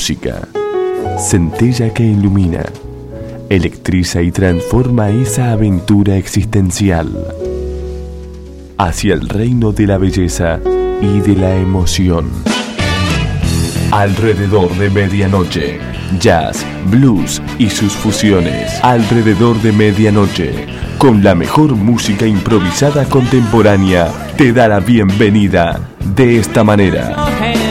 música. Centella que ilumina, electriza y transforma esa aventura existencial hacia el reino de la belleza y de la emoción. Alrededor de medianoche, jazz, blues y sus fusiones. Alrededor de medianoche, con la mejor música improvisada contemporánea, te da la bienvenida de esta manera.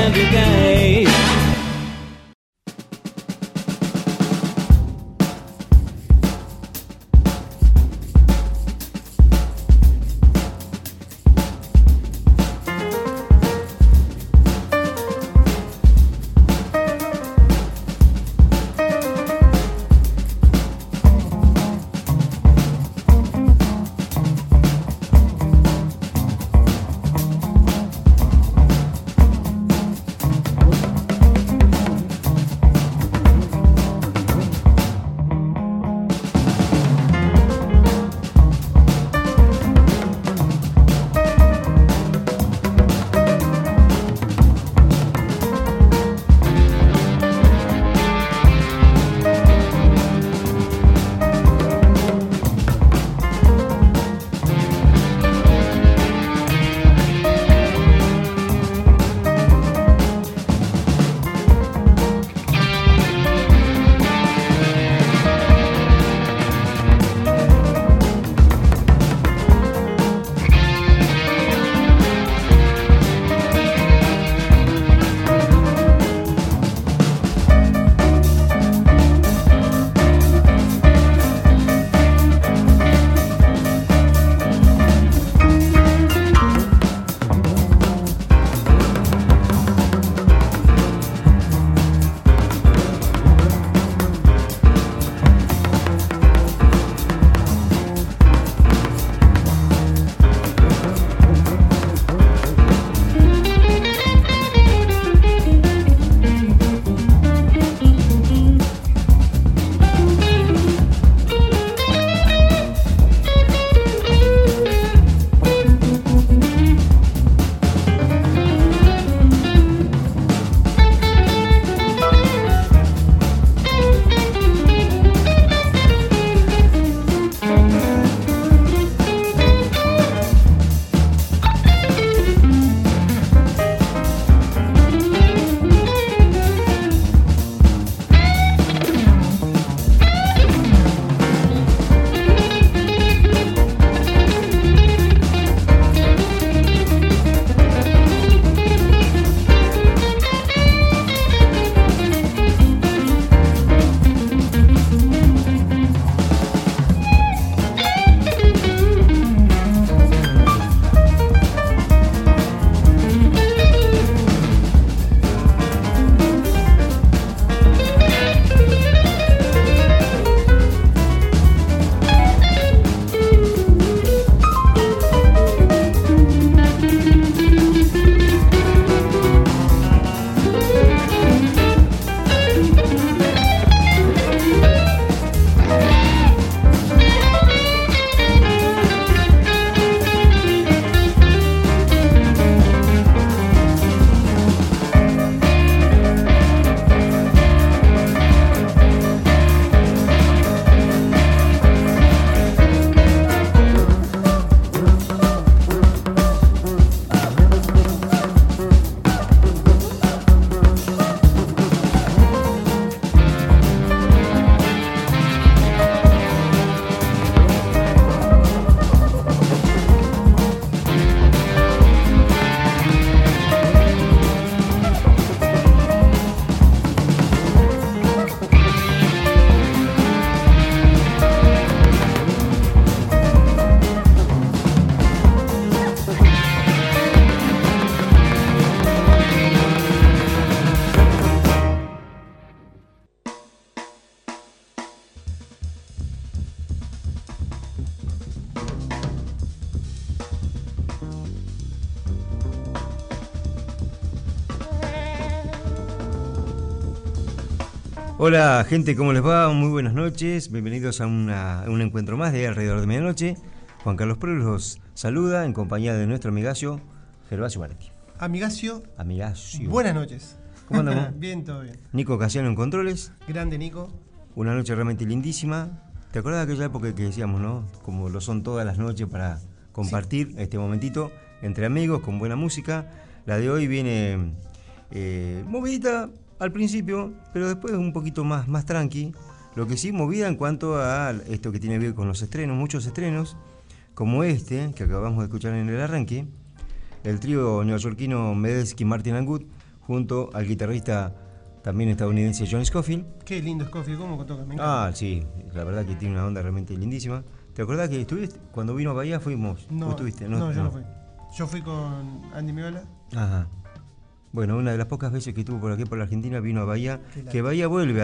Hola gente, ¿cómo les va? Muy buenas noches, bienvenidos a un encuentro más de Alrededor de Medianoche. Juan Carlos Preux los saluda en compañía de nuestro amigacio Gervasio Varetti. Amigacio. Amigacio. Buenas noches. ¿Cómo andamos? Bien, todo bien. Nico Casiano en controles. Grande, Nico. Una noche realmente lindísima. ¿Te acuerdas de aquella época que decíamos, no? Como lo son todas las noches para compartir este momentito entre amigos con buena música. La de hoy viene movidita al principio, pero después un poquito más tranqui. Lo que sí, movida en cuanto a esto que tiene que ver con los estrenos, muchos estrenos, como este que acabamos de escuchar en el arranque, el trío neoyorquino Medeski, Martin & Good, junto al guitarrista también estadounidense John Scofield. Qué lindo Scofield, cómo toca, me encanta. Ah, sí, la verdad que tiene una onda realmente lindísima. ¿Te acordás que estuviste cuando vino a Bahía? Fuimos. No, ¿Vos estuviste? no, yo no fui. Yo fui con Andy Miola. Ajá. Bueno, una de las pocas veces que estuvo por aquí, por la Argentina, vino a Bahía, que Bahía vuelve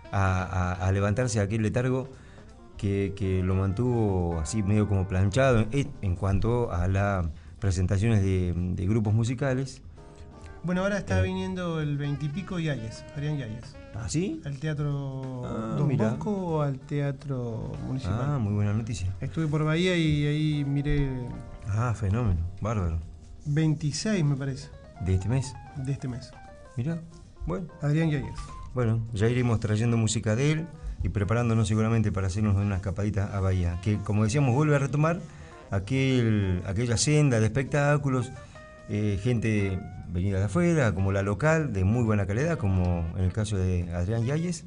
a levantarse de aquel letargo que lo mantuvo así medio como planchado en cuanto a las presentaciones de grupos musicales. Bueno, ahora está viniendo el 20 y pico Yáñez, Adrián Yáñez. ¿Ah, sí? ¿Al Teatro Don Bosco o al Teatro Municipal? Ah, muy buena noticia. Estuve por Bahía y ahí miré... Ah, fenómeno, bárbaro. 26 me parece. ¿De este mes? De este mes. Mirá, bueno. Adrián Yáñez. Bueno, ya iremos trayendo música de él y preparándonos seguramente para hacernos una escapadita a Bahía, que como decíamos vuelve a retomar aquella senda de espectáculos, gente venida de afuera, como la local, de muy buena calidad, como en el caso de Adrián Yáñez,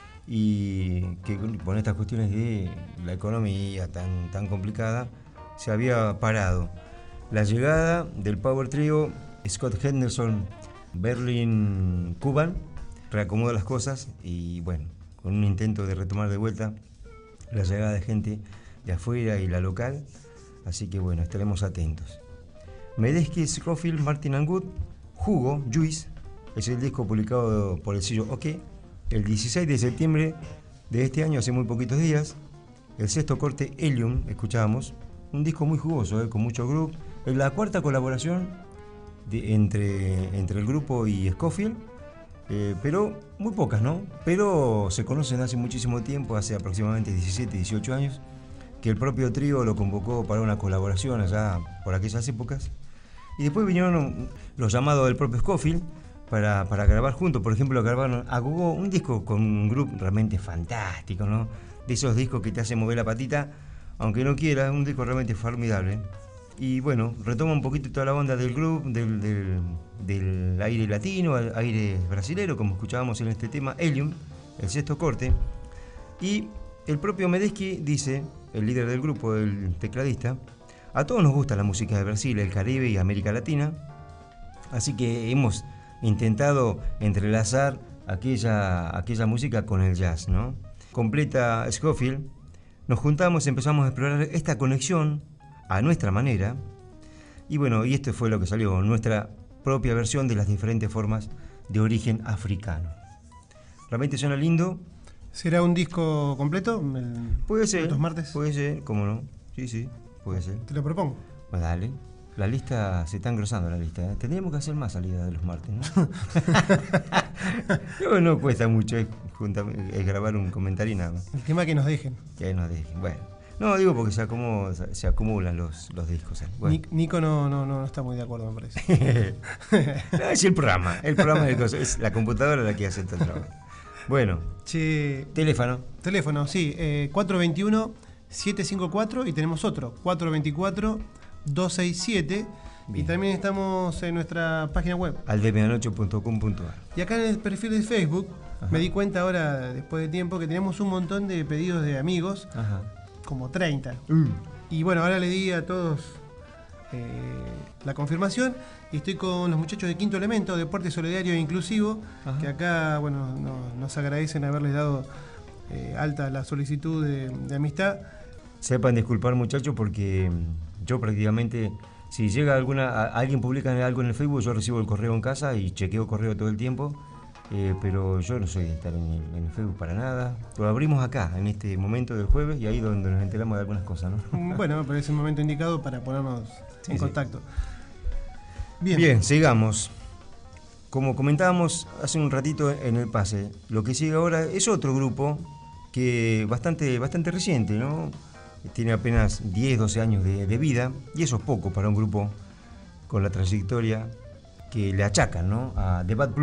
y que con estas cuestiones de la economía tan complicada, se había parado. La llegada del Power Trio Scott Henderson, Berlin Cuban, reacomoda las cosas y bueno, con un intento de retomar de vuelta la llegada de gente de afuera y la local, así que bueno, estaremos atentos. Medeski, Scofield, Martin & Good, Jugo, Juice, es el disco publicado por el sello OK, el 16 de septiembre de este año, hace muy poquitos días. El sexto corte, Helium, escuchábamos, un disco muy jugoso, con mucho groove. Es la cuarta colaboración entre el grupo y Scofield, pero muy pocas, ¿no? Pero se conocen hace muchísimo tiempo, hace aproximadamente 17, 18 años, que el propio trío lo convocó para una colaboración allá por aquellas épocas. Y después vinieron los llamados del propio Scofield para grabar juntos. Por ejemplo, grabaron a Gogo, un disco con un grupo realmente fantástico, ¿no? De esos discos que te hacen mover la patita, aunque no quieras, un disco realmente formidable. Y bueno, retoma un poquito toda la onda del groove, del aire latino, al aire brasilero, como escuchábamos en este tema, Helium, el sexto corte. Y el propio Medeski dice, el líder del grupo, el tecladista, a todos nos gusta la música de Brasil, el Caribe y América Latina, así que hemos intentado entrelazar aquella música con el jazz, ¿no? Completa Scofield, nos juntamos, empezamos a explorar esta conexión a nuestra manera, y bueno, y esto fue lo que salió, nuestra propia versión de las diferentes formas de origen africano. Realmente suena lindo. ¿Será un disco completo? Puede ser. ¿Los martes? Puede ser, cómo no. Sí, puede ser. Te lo propongo. Pues dale. La lista, se está engrosando la lista. Tendríamos que hacer más salida de los martes, ¿no? No cuesta mucho, es grabar un comentario y nada más. El tema que nos dejen. Que nos dejen, bueno. No, digo porque se acumulan los discos. Bueno. Nico no está muy de acuerdo, me parece. No, es el programa es la computadora la que hace todo el trabajo. Bueno, teléfono, sí, 421-754 y tenemos otro, 424-267. Y también estamos en nuestra página web, aldemedianoche.com.ar. Y acá en el perfil de Facebook, me di cuenta ahora, después de tiempo, que tenemos un montón de pedidos de amigos, como 30. Y bueno, ahora le di a todos la confirmación y estoy con los muchachos de Quinto Elemento, Deporte Solidario e Inclusivo, que acá bueno nos agradecen haberles dado alta la solicitud de amistad. Sepan disculpar, muchachos, porque yo prácticamente, si llega alguien publica algo en el Facebook, yo recibo el correo en casa y chequeo correo todo el tiempo, pero yo no soy de estar en el Facebook para nada. Lo abrimos acá, en este momento del jueves, y ahí donde nos enteramos de algunas cosas, ¿no? Bueno, pero es el momento indicado para ponernos en contacto. Bien, sigamos. Como comentábamos hace un ratito en el pase, lo que sigue ahora es otro grupo que bastante reciente, ¿no? Tiene apenas 10, 12 años de vida, y eso es poco para un grupo con la trayectoria que le achacan, ¿no?, a The Bad Blues,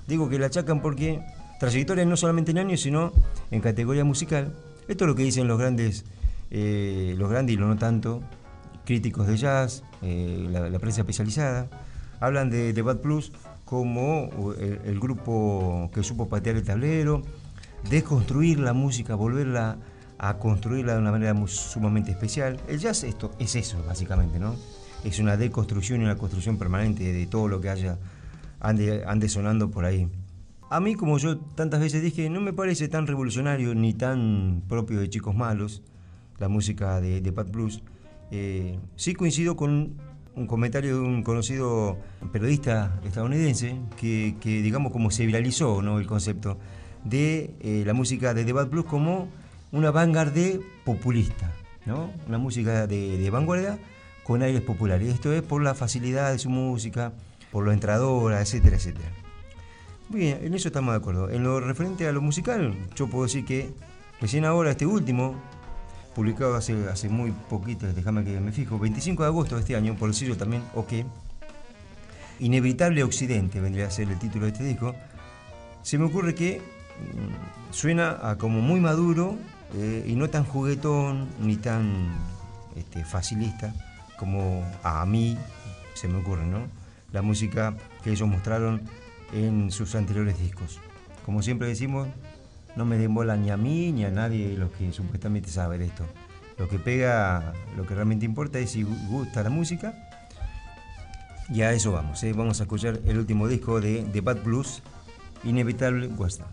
Digo que la achacan porque trayectoria no solamente en años, sino en categoría musical. Esto es lo que dicen los grandes y los no tanto, críticos de jazz, la prensa especializada. Hablan de Bad Blues como el grupo que supo patear el tablero, desconstruir la música, volverla a construirla de una manera sumamente especial. El jazz es eso, básicamente, ¿no? Es una deconstrucción y una construcción permanente de todo lo que ande sonando por ahí. A mí, como yo tantas veces dije, no me parece tan revolucionario ni tan propio de Chicos Malos la música de Bad Blues. Sí coincido con un comentario de un conocido periodista estadounidense que digamos como se viralizó, ¿no?, el concepto de la música de The Bad Blues como una vanguardia populista, ¿no? Una música de vanguardia con aires populares. Esto es por la facilidad de su música, por lo entradora, etcétera, etcétera. Bien, en eso estamos de acuerdo. En lo referente a lo musical, yo puedo decir que recién ahora este último, publicado hace muy poquito, déjame que me fijo, 25 de agosto de este año, por el sello también, OK, Inevitable Occidente vendría a ser el título de este disco. Se me ocurre que suena a como muy maduro y no tan juguetón ni tan facilista como a mí se me ocurre, ¿no?, la música que ellos mostraron en sus anteriores discos. Como siempre decimos, no me den bola ni a mí ni a nadie de los que supuestamente sabe de esto. Lo que pega, lo que realmente importa es si gusta la música. Y a eso vamos, vamos a escuchar el último disco de Bad Blues, Inevitable Western.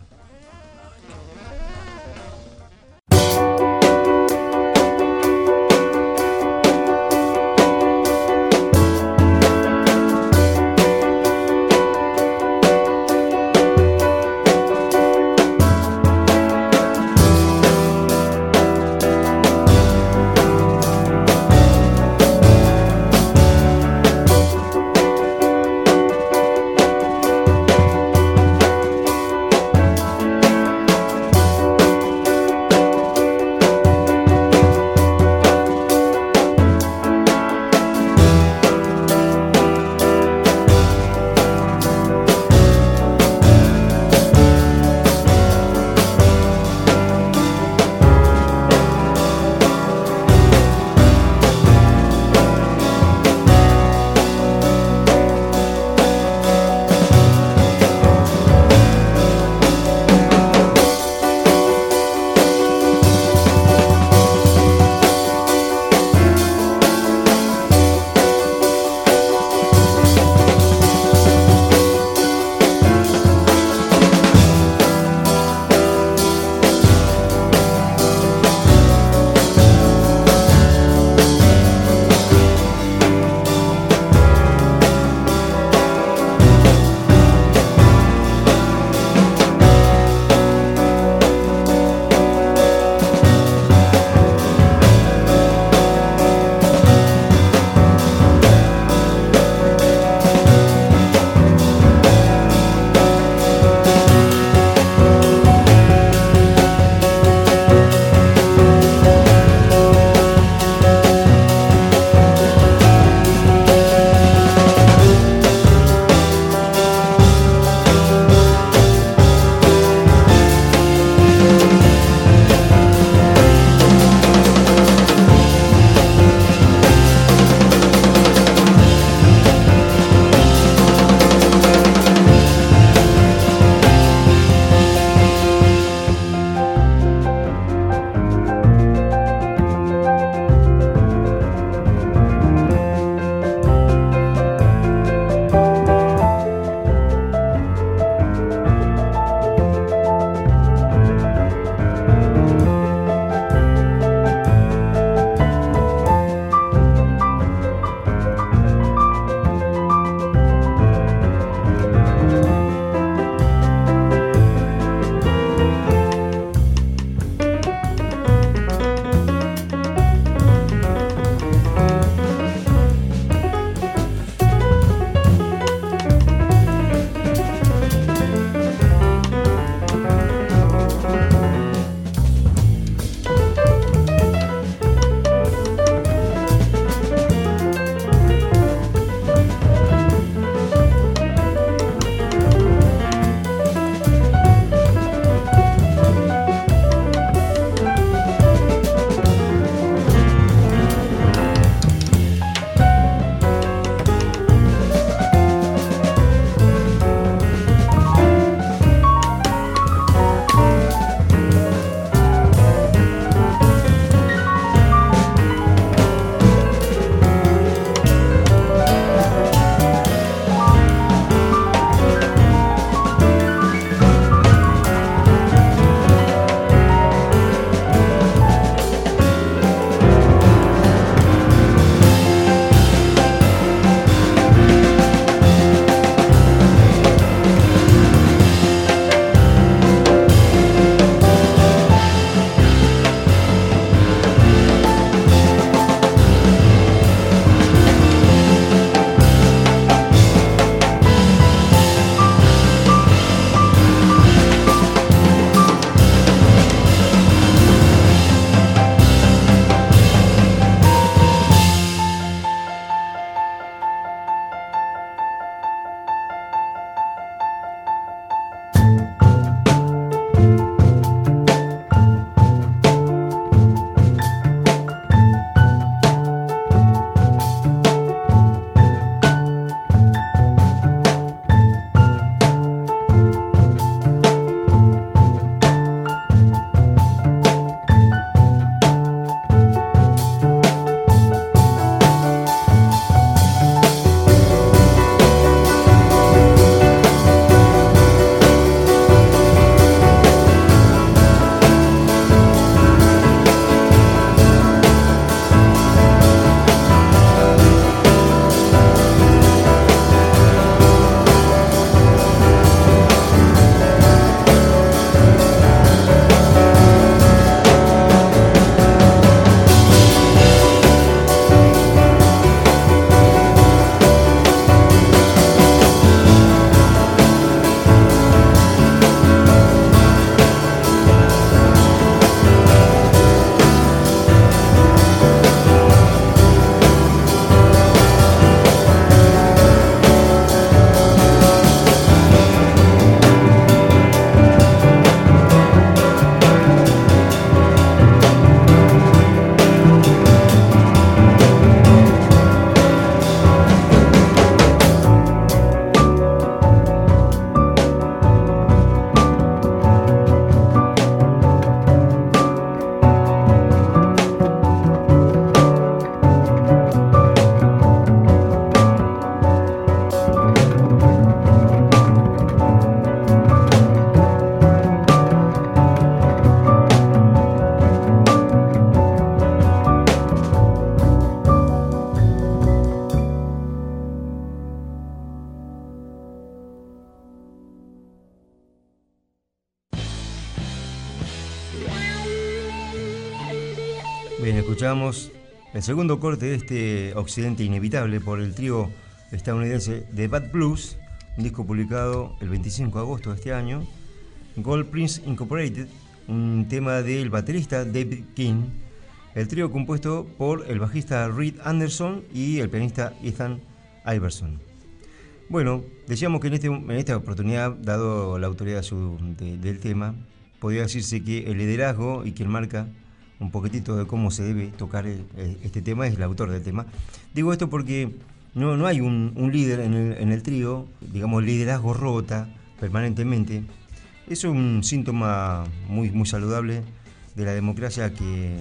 Escuchamos el segundo corte de este Occidente Inevitable por el trío estadounidense The Bad Blues, un disco publicado el 25 de agosto de este año. Gold Prince Incorporated, un tema del baterista David King, el trío compuesto por el bajista Reed Anderson y el pianista Ethan Iverson. Bueno, decíamos que en esta oportunidad, dado la autoridad del tema, podría decirse que el liderazgo y quien marca un poquitito de cómo se debe tocar este tema es el autor del tema. Digo esto porque no hay un líder en el trío, digamos, el liderazgo rota permanentemente. Es un síntoma muy, muy saludable de la democracia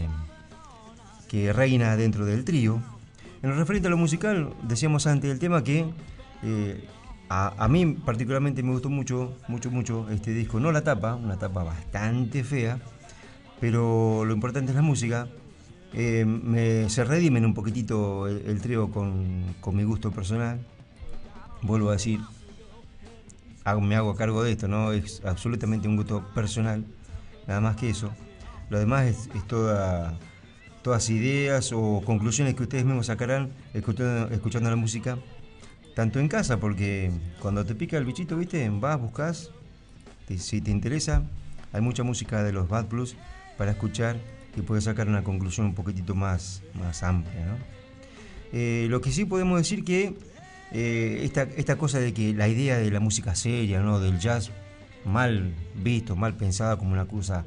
que reina dentro del trío. En lo referente a lo musical, decíamos antes del tema que a mí particularmente me gustó mucho este disco. No la tapa, una tapa bastante fea, pero lo importante es la música. Se redimen un poquitito el trío con mi gusto personal. Vuelvo a decir, me hago cargo de esto, ¿no? Es absolutamente un gusto personal, nada más que eso. Lo demás es todas ideas o conclusiones que ustedes mismos sacarán escuchando la música, tanto en casa, porque cuando te pica el bichito, ¿viste? Vas, buscas, si te interesa, hay mucha música de los Bad Blues para escuchar y puedes sacar una conclusión un poquitito más amplia, ¿no? Lo que sí podemos decir que esta cosa de que la idea de la música seria, ¿no? Del jazz mal visto, mal pensada como una cosa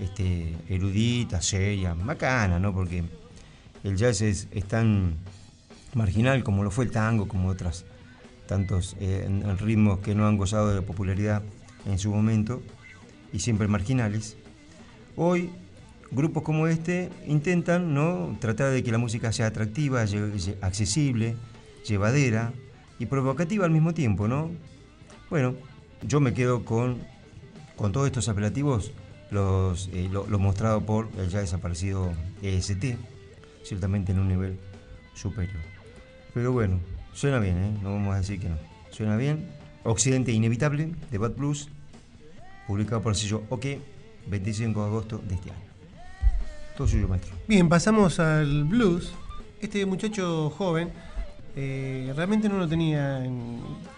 erudita, seria, bacana, ¿no? Porque el jazz es tan marginal como lo fue el tango, como otros tantos ritmos que no han gozado de popularidad en su momento y siempre marginales. Hoy grupos como este intentan, ¿no?, tratar de que la música sea atractiva, accesible, llevadera y provocativa al mismo tiempo, ¿no? Bueno, yo me quedo con todos estos apelativos, lo mostrado por el ya desaparecido EST, ciertamente en un nivel superior. Pero bueno, suena bien, ¿eh? No vamos a decir que no. Suena bien. Occidente Inevitable, de Bad Blues, publicado por el sello OK, 25 de agosto de este año. Todo suyo, maestro. Bien, pasamos al blues. Este muchacho joven realmente no lo tenía en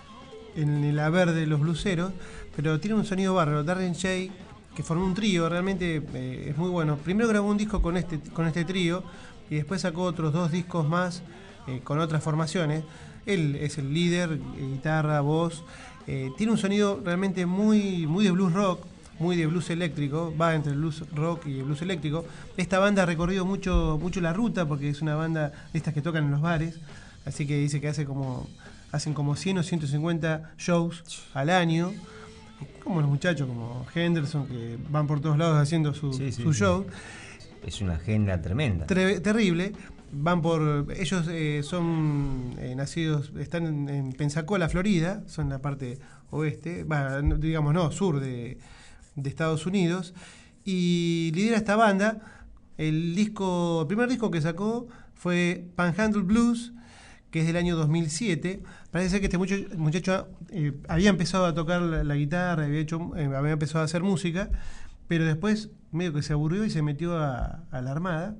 el haber de los blueseros, pero tiene un sonido bárbaro. Darren Shay, que formó un trío, realmente es muy bueno. Primero grabó un disco con este trío y después sacó otros 2 discos más con otras formaciones. Él es el líder, guitarra, voz. Tiene un sonido realmente muy de blues rock, muy de blues eléctrico, va entre el blues rock y el blues eléctrico. Esta banda ha recorrido mucho la ruta porque es una banda de estas que tocan en los bares, así que dice que hacen como 100 o 150 shows al año, como los muchachos como Henderson, que van por todos lados haciendo su show. Es una agenda tremenda. Terrible. Ellos son nacidos, están en Pensacola, Florida, son la parte oeste, sur de Estados Unidos, y lidera esta banda. El primer disco que sacó fue Panhandle Blues, que es del año 2007. Parece ser que este muchacho había empezado a tocar la guitarra, había empezado a hacer música, pero después medio que se aburrió y se metió a la Armada.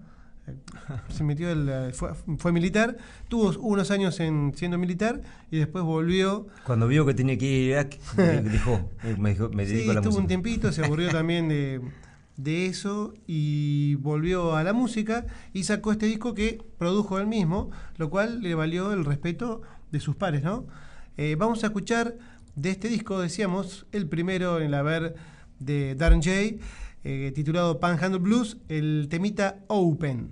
Fue militar, tuvo unos años siendo militar y después volvió. Cuando vio que tenía que ir a Irak, dijo, me dedico a la música. Estuvo un tiempito, se aburrió también de eso y volvió a la música y sacó este disco que produjo él mismo, lo cual le valió el respeto de sus pares, ¿no? Vamos a escuchar de este disco, decíamos, el primero en el haber de Darren Jay, titulado Panhandle Blues, el temita Open.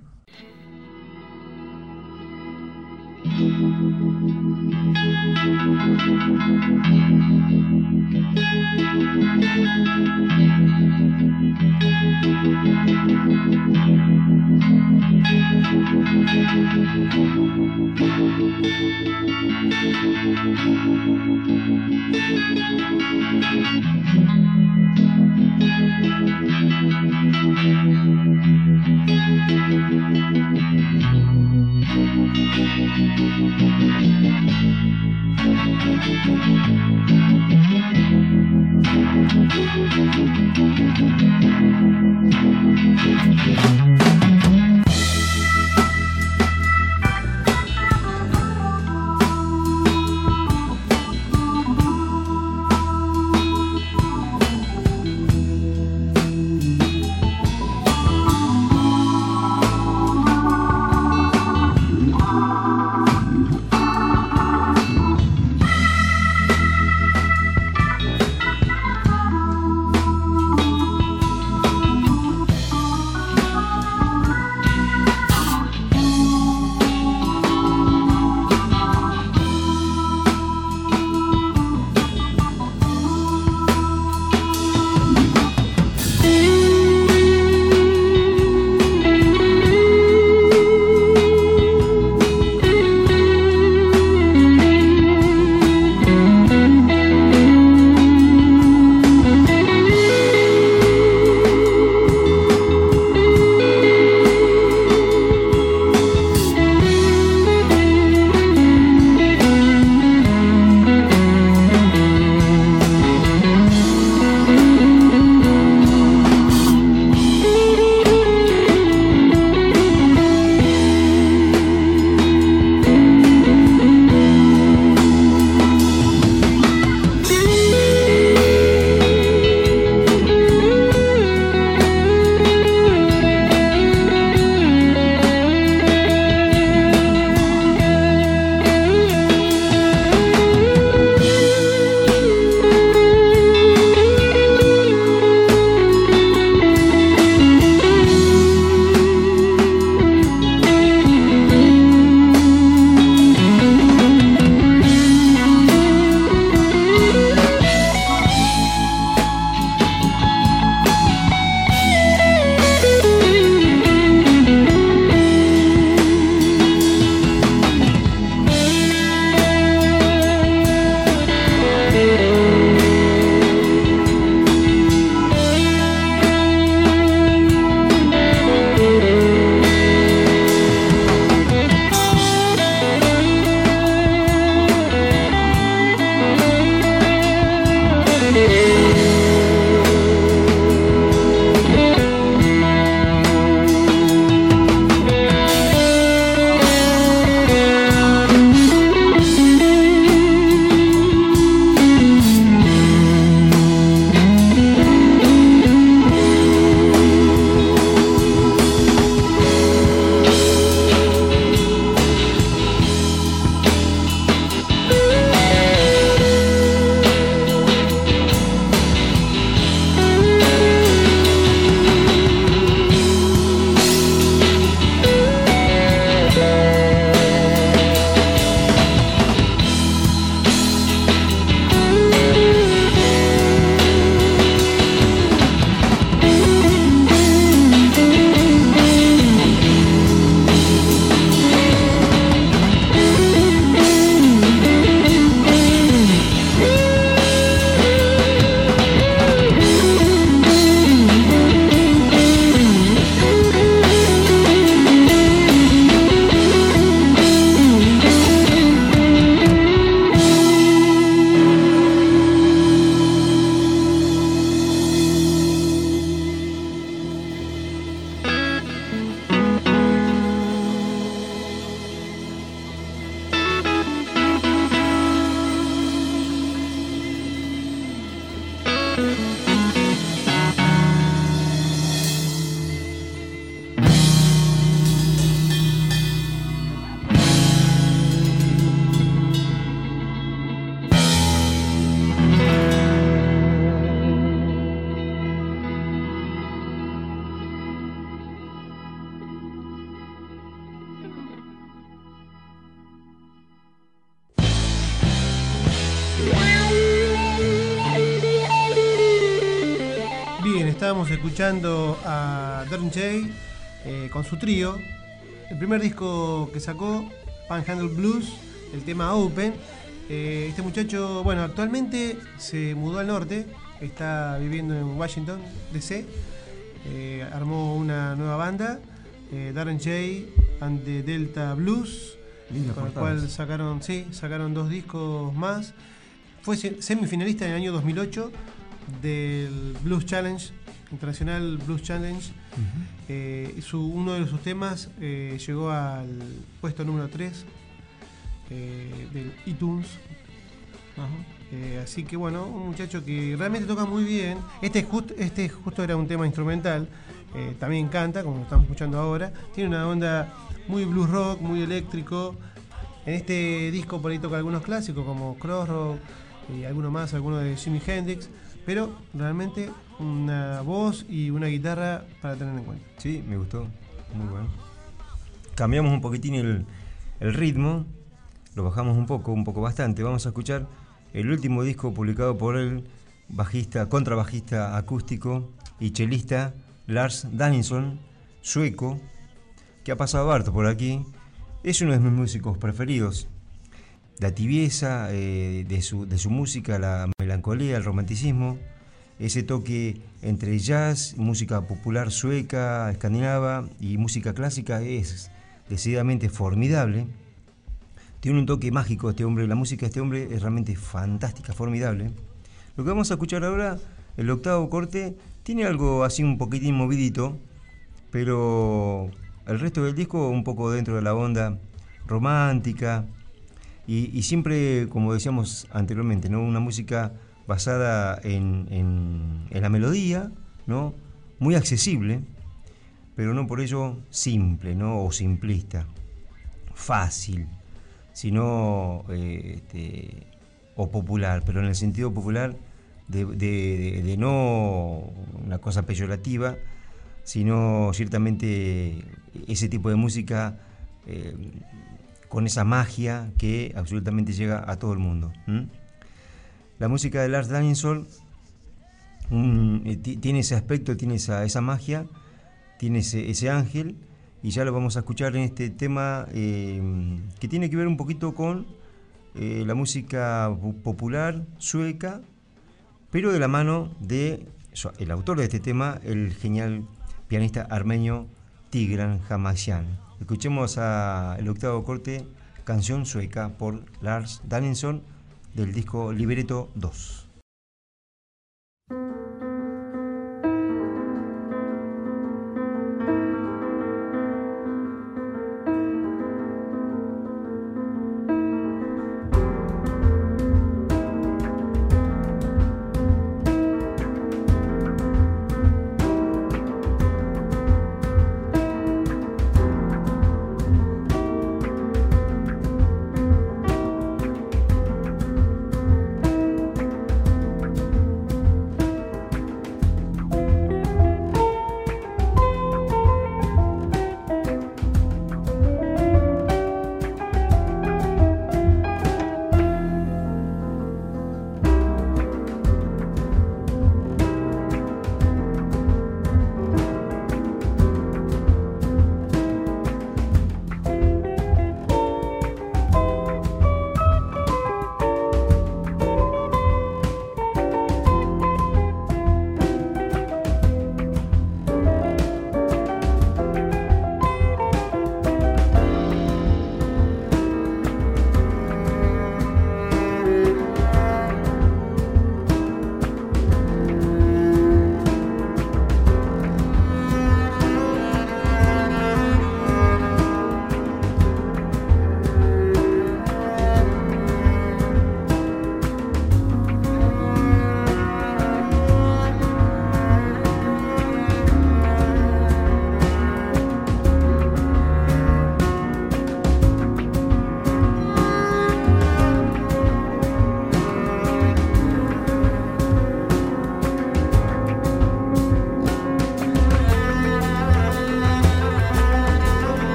estábamos escuchando a Darren Jay con su trío. El primer disco que sacó, Panhandle Blues, el tema Open. Este muchacho, bueno, actualmente se mudó al norte, está viviendo en Washington, D.C. Armó una nueva banda, Darren Jay and the Delta Blues, con el cual sacaron 2 discos más. Fue semifinalista en el año 2008 del Blues Challenge, Internacional Blues Challenge. Uno de sus temas llegó al puesto número 3 del iTunes. Así que bueno, un muchacho que realmente toca muy bien. Este justo era un tema instrumental. También canta, como estamos escuchando ahora. Tiene una onda muy blues rock, muy eléctrico. En este disco por ahí toca algunos clásicos como Crossroad y alguno de Jimi Hendrix, pero realmente una voz y una guitarra para tener en cuenta. Sí, me gustó, muy bueno. Cambiamos un poquitín el ritmo, lo bajamos un poco bastante. Vamos a escuchar el último disco publicado por el contrabajista acústico y chelista Lars Danielsson, sueco, que ha pasado harto por aquí. Es uno de mis músicos preferidos. La tibieza de su música, la melancolía, el romanticismo, ese toque entre jazz, música popular sueca, escandinava y música clásica es decididamente formidable. Tiene un toque mágico este hombre, la música de este hombre es realmente fantástica, formidable. Lo que vamos a escuchar ahora, el octavo corte, tiene algo así un poquitín movidito, pero el resto del disco un poco dentro de la onda romántica y siempre, como decíamos anteriormente, ¿no? Una música basada en la melodía, ¿no? Muy accesible, pero no por ello simple, ¿no? O simplista, fácil, sino o popular, pero en el sentido popular de no una cosa peyorativa, sino ciertamente ese tipo de música con esa magia que absolutamente llega a todo el mundo. La música de Lars Danielsson tiene ese aspecto, tiene esa magia, tiene ese ángel, y ya lo vamos a escuchar en este tema que tiene que ver un poquito con la música popular sueca, pero de la mano de el autor de este tema, el genial pianista armenio Tigran Hamasyan. Escuchemos el octavo corte, Canción sueca, por Lars Danielsson, del disco Libretto 2.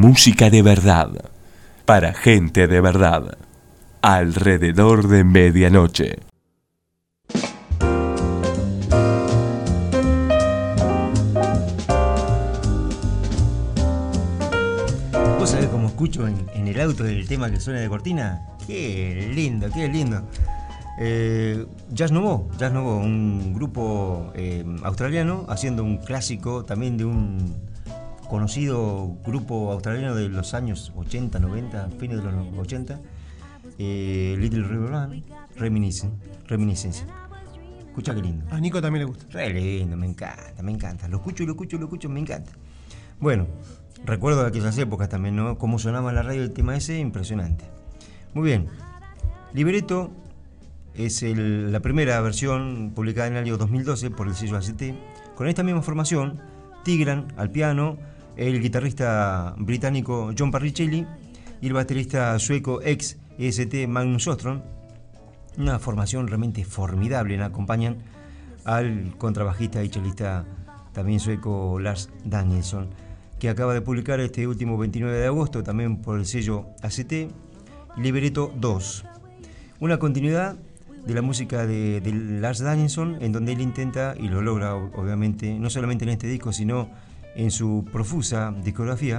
música de verdad, para gente de verdad, alrededor de medianoche. ¿Vos sabés cómo escucho en el auto el tema que suena de cortina? ¡Qué lindo, qué lindo! Jazz Nouveau, un grupo australiano haciendo un clásico también de un conocido grupo australiano de los años 80, 90, fines de los 80, Little River Band, Reminiscence. Escucha qué lindo. A Nico también le gusta. Re lindo, me encanta. Lo escucho, me encanta. Bueno, recuerdo de aquellas épocas también, ¿no? Cómo sonaba en la radio el tema ese, impresionante. Muy bien. Libretto es la primera versión publicada en el año 2012 por el sello ACT. Con esta misma formación, Tigran al piano, el guitarrista británico John Parricelli y el baterista sueco ex EST Magnus Åström. Una formación realmente formidable. Acompañan al contrabajista y chelista también sueco Lars Danielsson, que acaba de publicar este último 29 de agosto también por el sello ACT, Libretto 2. Una continuidad de la música de Lars Danielsson, en donde él intenta, y lo logra obviamente, no solamente en este disco, sino en su profusa discografía,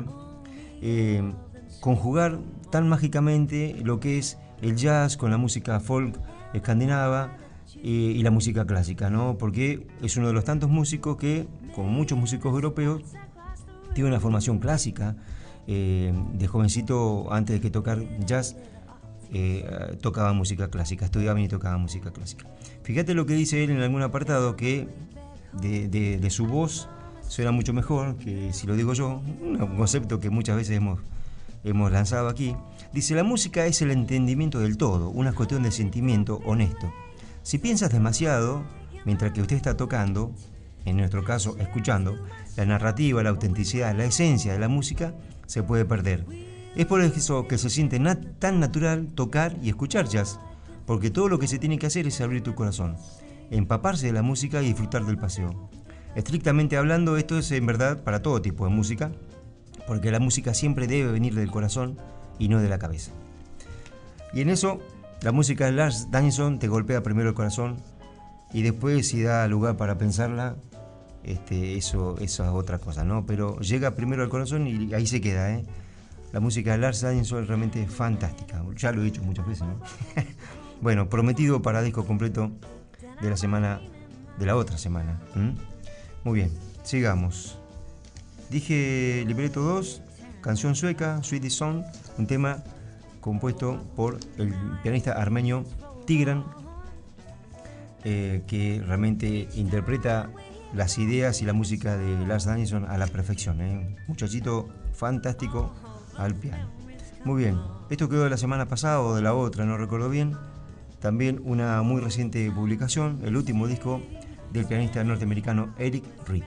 conjugar tan mágicamente lo que es el jazz con la música folk escandinava y la música clásica, ¿no? Porque es uno de los tantos músicos que, como muchos músicos europeos, tiene una formación clásica. De jovencito, antes de que tocar jazz, tocaba música clásica, estudiaba y tocaba música clásica. Fíjate lo que dice él en algún apartado, que de su voz suena mucho mejor que si lo digo yo, un concepto que muchas veces hemos lanzado aquí. Dice: la música es el entendimiento del todo, una cuestión de sentimiento honesto. Si piensas demasiado mientras que usted está tocando, en nuestro caso escuchando, la narrativa, la autenticidad, la esencia de la música se puede perder. Es por eso que se siente tan natural tocar y escuchar jazz, porque todo lo que se tiene que hacer es abrir tu corazón, empaparse de la música y disfrutar del paseo. Estrictamente hablando, esto es en verdad para todo tipo de música, porque la música siempre debe venir del corazón y no de la cabeza. Y en eso, la música de Lars Danielsson te golpea primero el corazón y después, si da lugar para pensarla, eso es otra cosa, ¿no? Pero llega primero al corazón y ahí se queda, ¿eh? La música de Lars Danielsson es realmente fantástica. Ya lo he dicho muchas veces, ¿no? Bueno, prometido para disco completo de la otra semana. Muy bien, sigamos. Dije Libretto 2, canción sueca, Sweet Song, un tema compuesto por el pianista armenio Tigran, que realmente interpreta las ideas y la música de Lars Danielsson a la perfección, ¿eh? Muchachito fantástico al piano. Muy bien, esto quedó de la semana pasada o de la otra, no recuerdo bien. También una muy reciente publicación, el último disco del pianista norteamericano Eric Reed.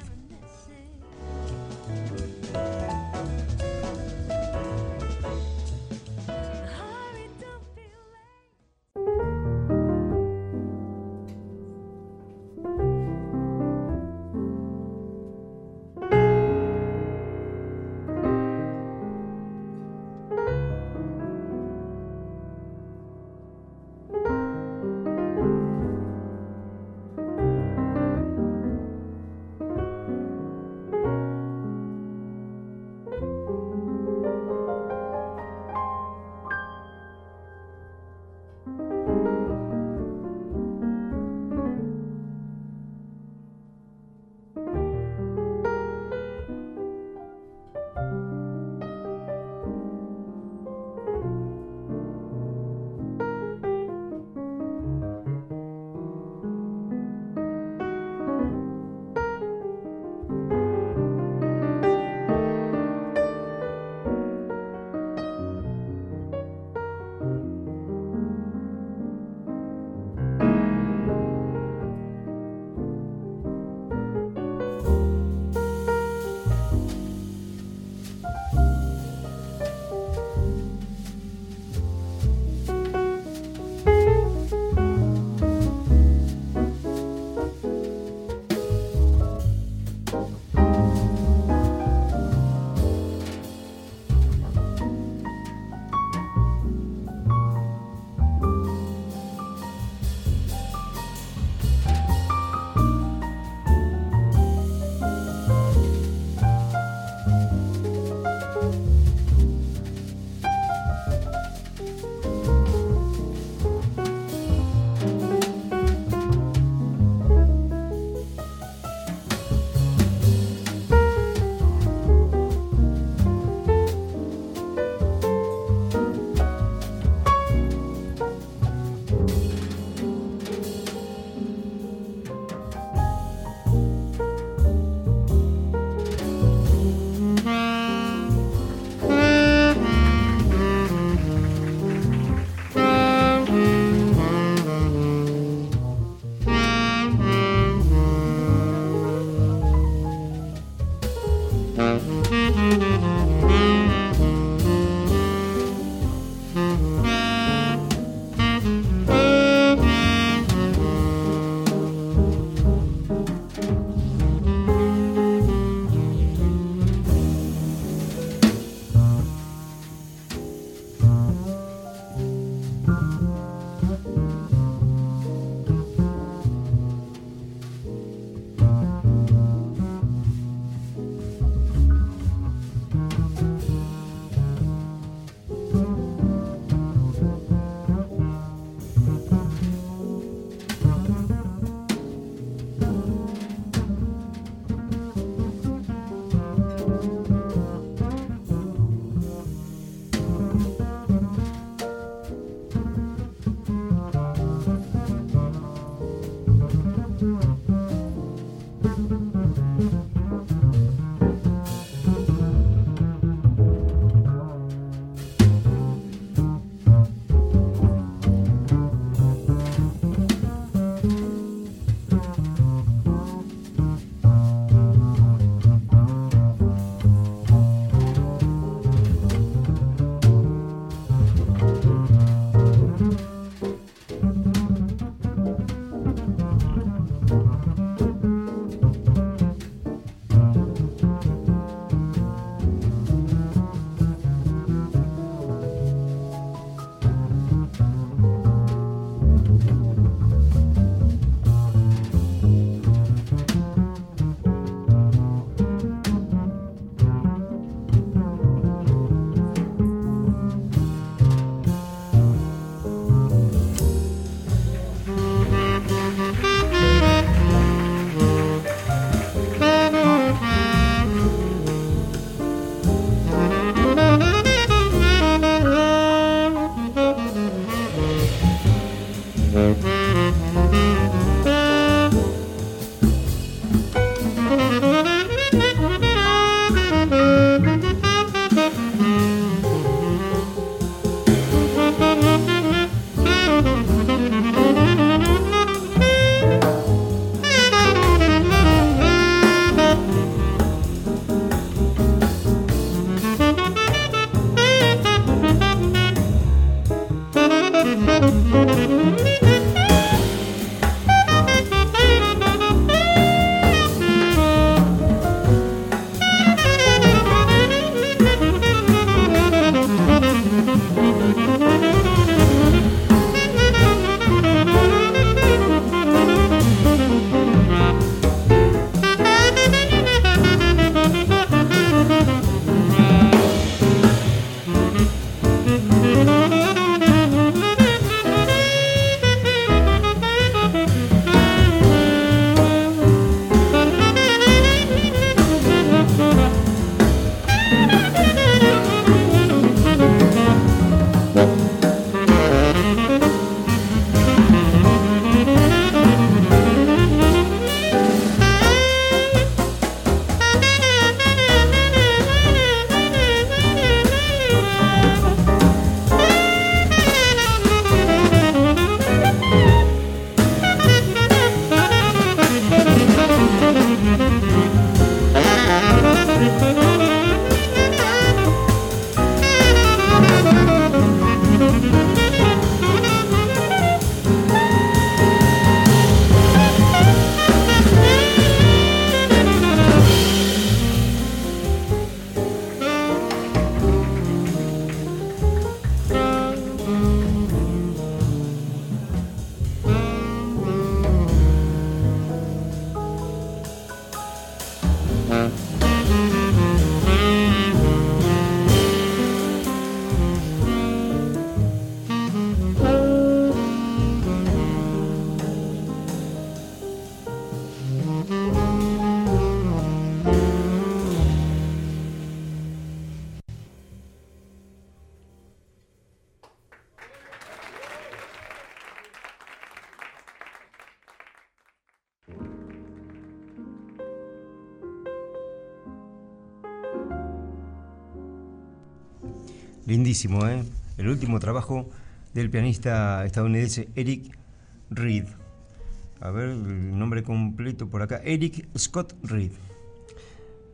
Lindísimo, ¿eh? El último trabajo del pianista estadounidense Eric Reed. A ver, el nombre completo por acá. Eric Scott Reed.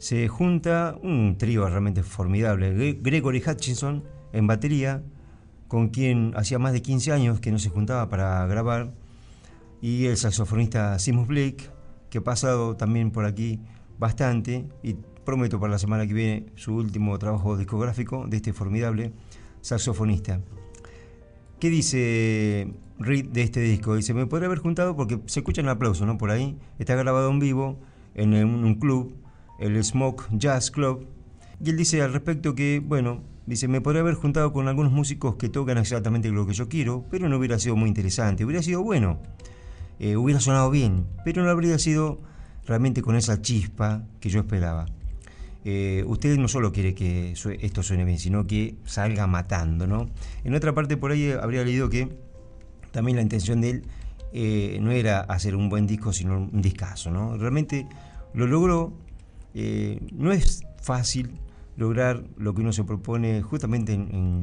se junta un trío realmente formidable. Gregory Hutchinson en batería, con quien hacía más de 15 años que no se juntaba para grabar, y el saxofonista Seamus Blake, que ha pasado también por aquí bastante, y prometo para la semana que viene su último trabajo discográfico de este formidable saxofonista. ¿Qué dice Reed de este disco? Dice: me podría haber juntado, porque se escuchan aplausos, ¿no? Por ahí está grabado en vivo en un club, el Smoke Jazz Club, y él dice al respecto que, bueno, dice: me podría haber juntado con algunos músicos que tocan exactamente lo que yo quiero, pero no hubiera sido muy interesante. Hubiera sido bueno, hubiera sonado bien, pero no habría sido realmente con esa chispa que yo esperaba. Usted no solo quiere que esto suene bien, sino que salga matando, ¿no? En otra parte por ahí habría leído que también la intención de él no era hacer un buen disco, sino un discazo, ¿no? Realmente lo logró. No es fácil lograr lo que uno se propone justamente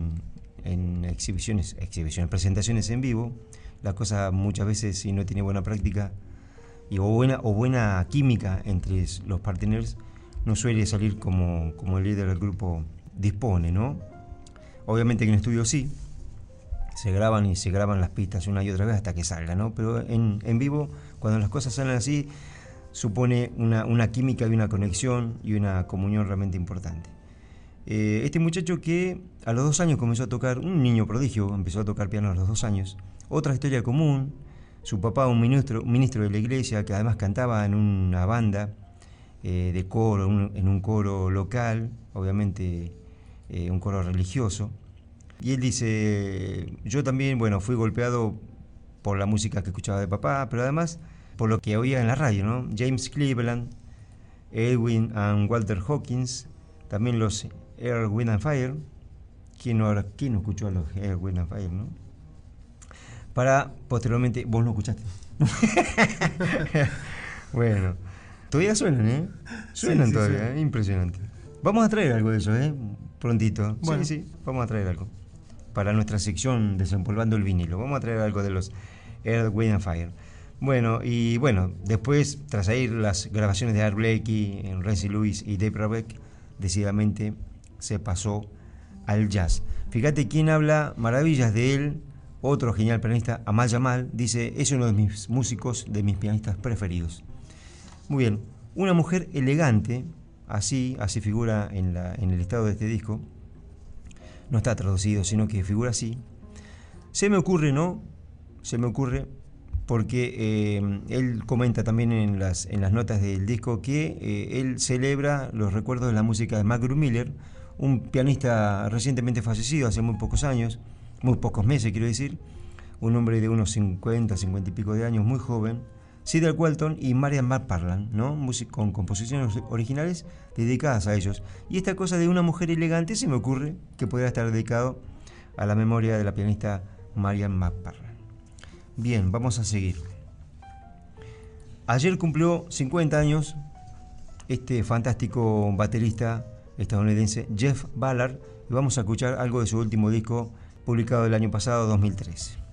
en exhibiciones, presentaciones en vivo. La cosa muchas veces, si no tiene buena práctica o buena química entre los partners, no suele salir como el líder del grupo dispone, ¿no? Obviamente que en estudio sí, se graban las pistas una y otra vez hasta que salga, ¿no? Pero en vivo, cuando las cosas salen así, supone una química y una conexión y una comunión realmente importante. Este muchacho, que a los 2 años comenzó a tocar, un niño prodigio, empezó a tocar piano a los 2 años. Otra historia común: su papá, un ministro de la iglesia, que además cantaba en una banda de coro, en un coro local, obviamente un coro religioso. Y él dice: yo también, bueno, fui golpeado por la música que escuchaba de papá, pero además por lo que oía en la radio, ¿no? James Cleveland, Edwin and Walter Hawkins, también los Earth, Wind and Fire. ¿Quién no escuchó a los Earth, Wind and Fire, no? Para posteriormente... ¿Vos no escuchaste? Bueno, todavía suenan, ¿eh? Suenan sí, todavía, sí. Impresionante. Vamos a traer algo de eso, prontito. Bueno. Sí, vamos a traer algo para nuestra sección Desempolvando el Vinilo. Vamos a traer algo de los Earth, Wind and Fire. Bueno, y bueno, después, tras ir las grabaciones de Art Blakey, Rancy Lewis y Dave Brubeck, decididamente se pasó al jazz. Fíjate quién habla maravillas de él, otro genial pianista, Amal Jamal. Dice: es uno de mis músicos, de mis pianistas preferidos. Muy bien, una mujer elegante, así figura en el listado de este disco. No está traducido, sino que figura así. Se me ocurre porque él comenta también en las notas del disco que él celebra los recuerdos de la música de Mac Miller, un pianista recientemente fallecido hace muy pocos meses quiero decir, un hombre de unos 50 y pico de años, muy joven, Cedar Walton y Marian McParland, ¿no? Con composiciones originales dedicadas a ellos. Y esta cosa de una mujer elegante se me ocurre que podría estar dedicado a la memoria de la pianista Marian McParland. Bien, vamos a seguir. Ayer cumplió 50 años este fantástico baterista estadounidense Jeff Ballard, y vamos a escuchar algo de su último disco, publicado el año pasado, 2013.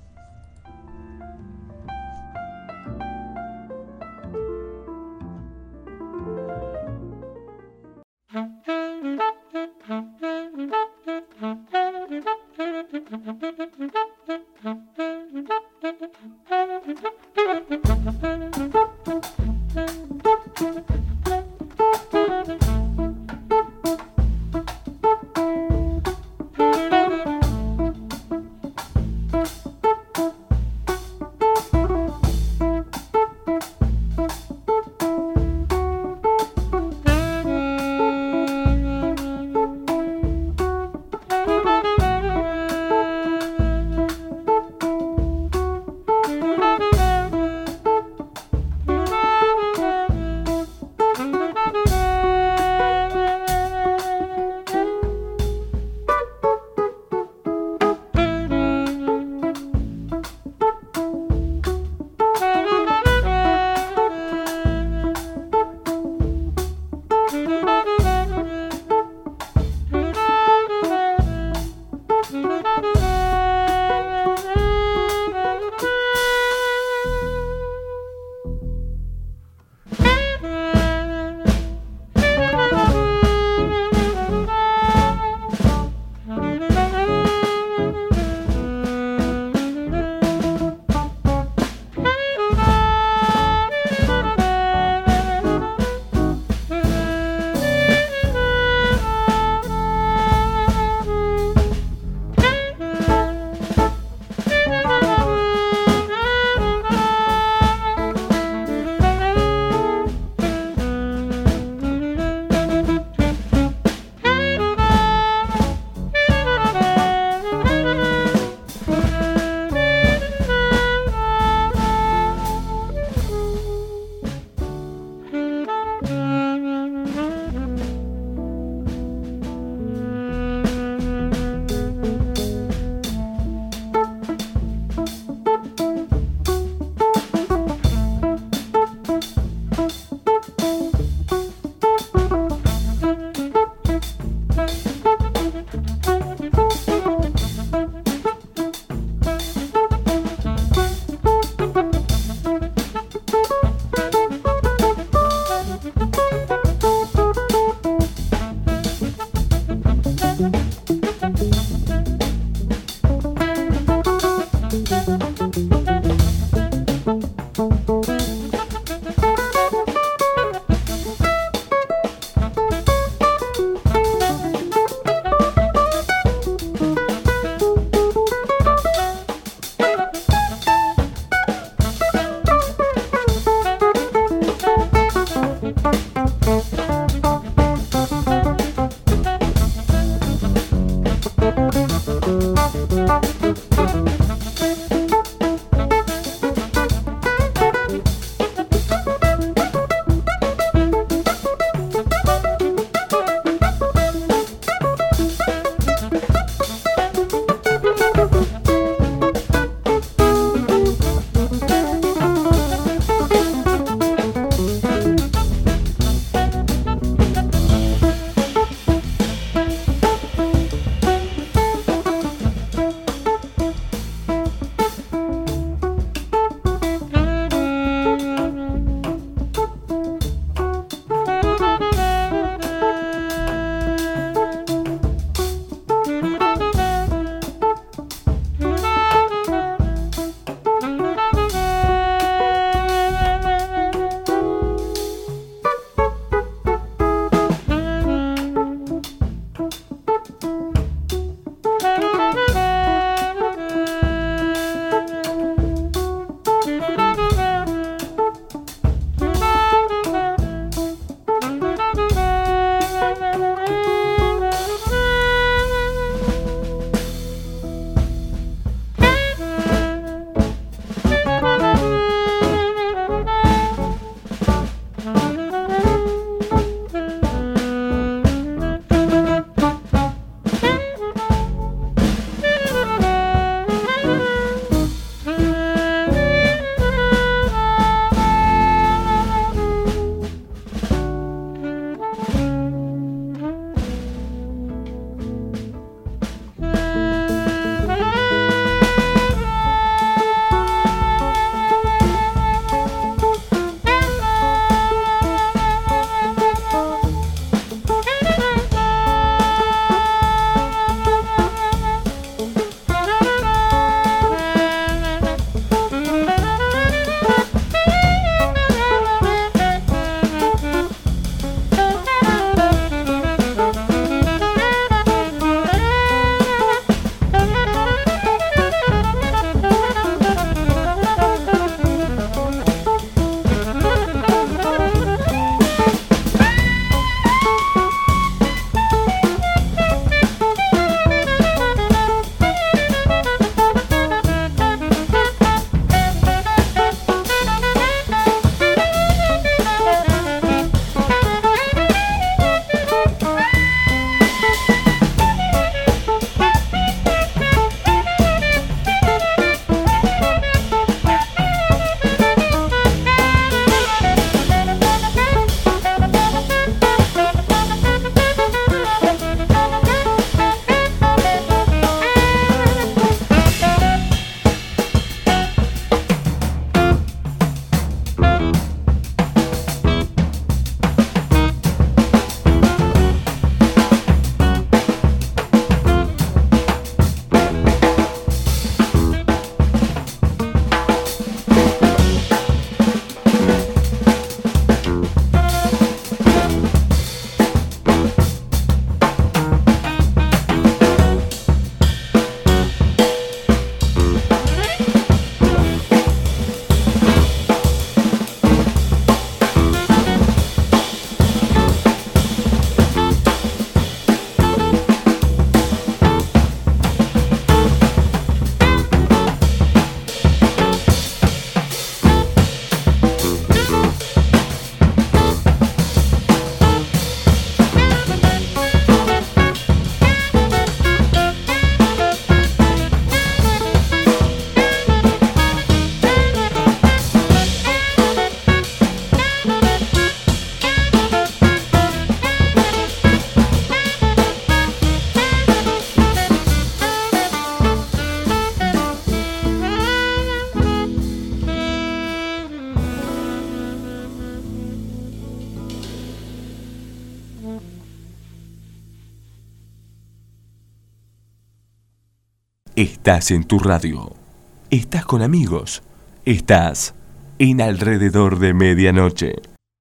Estás en tu radio. Estás con amigos. Estás en Alrededor de Medianoche.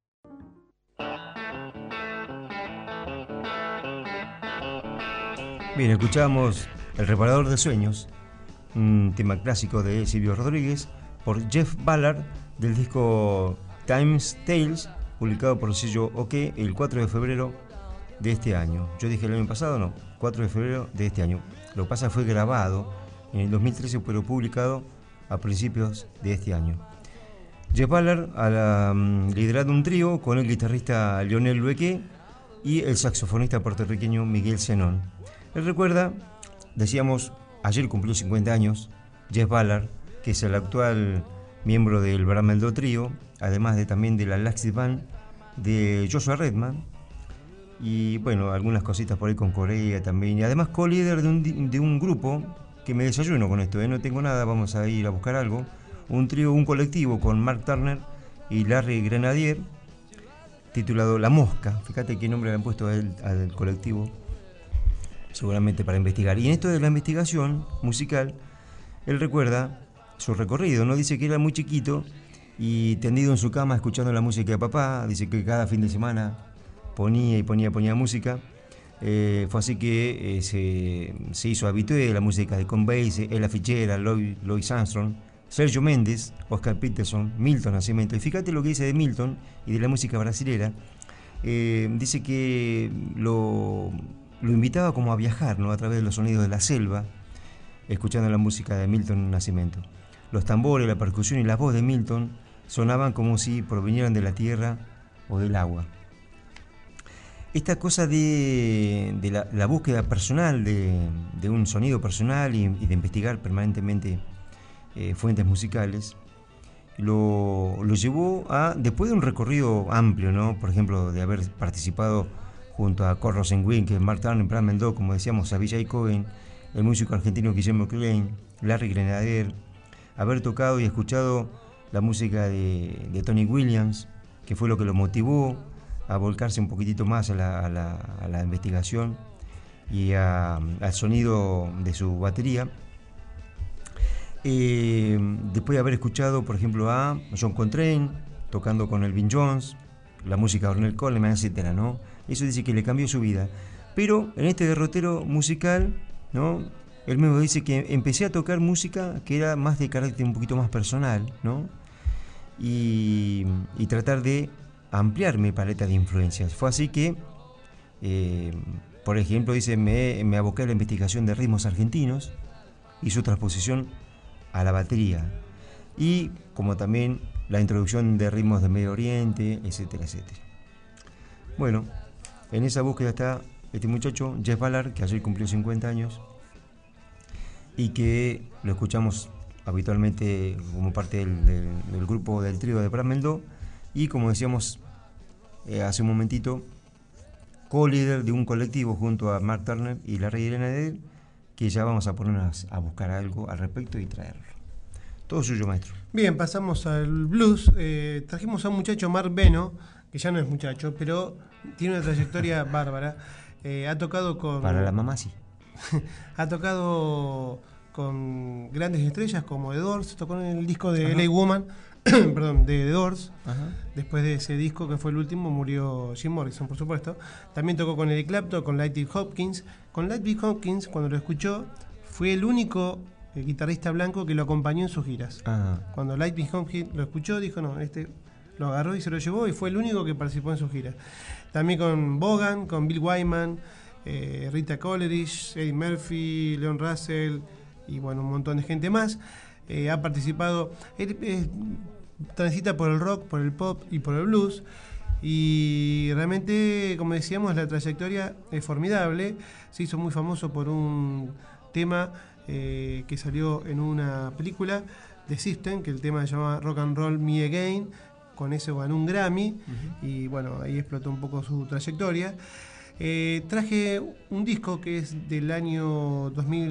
Bien, escuchamos El Reparador de Sueños, un tema clásico de Silvio Rodríguez, por Jeff Ballard, del disco Times Tales, publicado por el sello OK el 4 de febrero de este año. Yo dije el año pasado, no, 4 de febrero de este año. Lo que pasa fue grabado en el 2013, pero publicado a principios de este año. Jeff Ballard ha liderado un trío con el guitarrista Lionel Lueque y el saxofonista puertorriqueño Miguel Zenón. Él recuerda, decíamos, ayer cumplió 50 años, Jeff Ballard, que es el actual miembro del Bramel Trío, además de también de la Laxi Band de Joshua Redman, y bueno, algunas cositas por ahí con Corea también, y además co-líder de un grupo que me desayuno con esto, no tengo nada, vamos a ir a buscar algo, un trío, un colectivo con Mark Turner y Larry Grenadier, titulado La Mosca. Fíjate qué nombre le han puesto al colectivo, seguramente para investigar. Y en esto de la investigación musical, él recuerda su recorrido, ¿no? Dice que era muy chiquito y tendido en su cama escuchando la música de papá. Dice que cada fin de semana ponía música. Fue así que se hizo habitué de la música de Count Basie, Ella Fitzgerald, Louis Armstrong, Sergio Méndez, Oscar Peterson, Milton Nascimento. Y fíjate lo que dice de Milton y de la música brasilera. Dice que lo invitaba como a viajar, ¿no? A través de los sonidos de la selva, escuchando la música de Milton Nascimento. Los tambores, la percusión y la voz de Milton sonaban como si provinieran de la tierra o del agua. Esta cosa de la búsqueda personal, de un sonido personal y de investigar permanentemente fuentes musicales, lo llevó a, después de un recorrido amplio, ¿no? Por ejemplo, de haber participado junto a Kurt Rosenwinkel, Mark Turner, Bramel Dog, como decíamos, a Vijay Cohen, el músico argentino Guillermo Klein, Larry Grenadier, haber tocado y escuchado la música de Tony Williams, que fue lo que lo motivó a volcarse un poquitito más a la investigación y al sonido de su batería. Después de haber escuchado, por ejemplo, a John Coltrane tocando con Elvin Jones, la música de Ornette Coleman, etc., ¿no? Eso dice que le cambió su vida. Pero en este derrotero musical, ¿no? Él mismo dice que empecé a tocar música que era más de carácter un poquito más personal, ¿no? Y tratar de ampliar mi paleta de influencias. Fue así que, por ejemplo, dice, me aboqué a la investigación de ritmos argentinos y su transposición a la batería. Y como también la introducción de ritmos de Medio Oriente, etcétera, etcétera. Bueno, en esa búsqueda está este muchacho, Jeff Ballard, que ayer cumplió 50 años y que lo escuchamos habitualmente como parte del grupo del trío de Bramel Dog y, como decíamos hace un momentito, co-líder de un colectivo junto a Mark Turner y Larry Grenadier, que ya vamos a ponernos a buscar algo al respecto y traerlo. Todo suyo, maestro. Bien, pasamos al blues. Trajimos a un muchacho, Mark Beno, que ya no es muchacho, pero tiene una trayectoria bárbara. Ha tocado con... Para la mamá, sí. Ha tocado con grandes estrellas como The Doors, tocó en el disco de LA Woman, perdón, de The Doors. Ajá. Después de ese disco, que fue el último, murió Jim Morrison, por supuesto. También tocó con Eric Clapton, con Lightning Hopkins. Con Lightning Hopkins, cuando lo escuchó, fue el único guitarrista blanco que lo acompañó en sus giras. Ajá. Cuando Lightning Hopkins lo escuchó, dijo, no, lo agarró y se lo llevó, y fue el único que participó en sus giras. También con Vaughan, con Bill Wyman, Rita Coleridge, Eddie Murphy, Leon Russell y bueno, un montón de gente más. Ha participado, transita por el rock, por el pop y por el blues, y realmente, como decíamos, la trayectoria es formidable. Se hizo muy famoso por un tema que salió en una película de System, que el tema se llama Rock and Roll Me Again. Con eso ganó un Grammy. Y bueno, ahí explotó un poco su trayectoria. Traje un disco que es del año